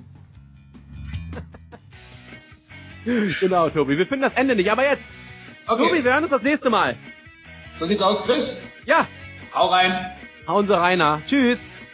Speaker 1: Genau, Tobi, wir finden das Ende nicht, aber jetzt.
Speaker 2: Okay.
Speaker 1: Tobi, wir hören uns das nächste Mal.
Speaker 2: So sieht's aus, Chris.
Speaker 1: Ja.
Speaker 2: Hau rein.
Speaker 1: Hauen Sie rein. Tschüss.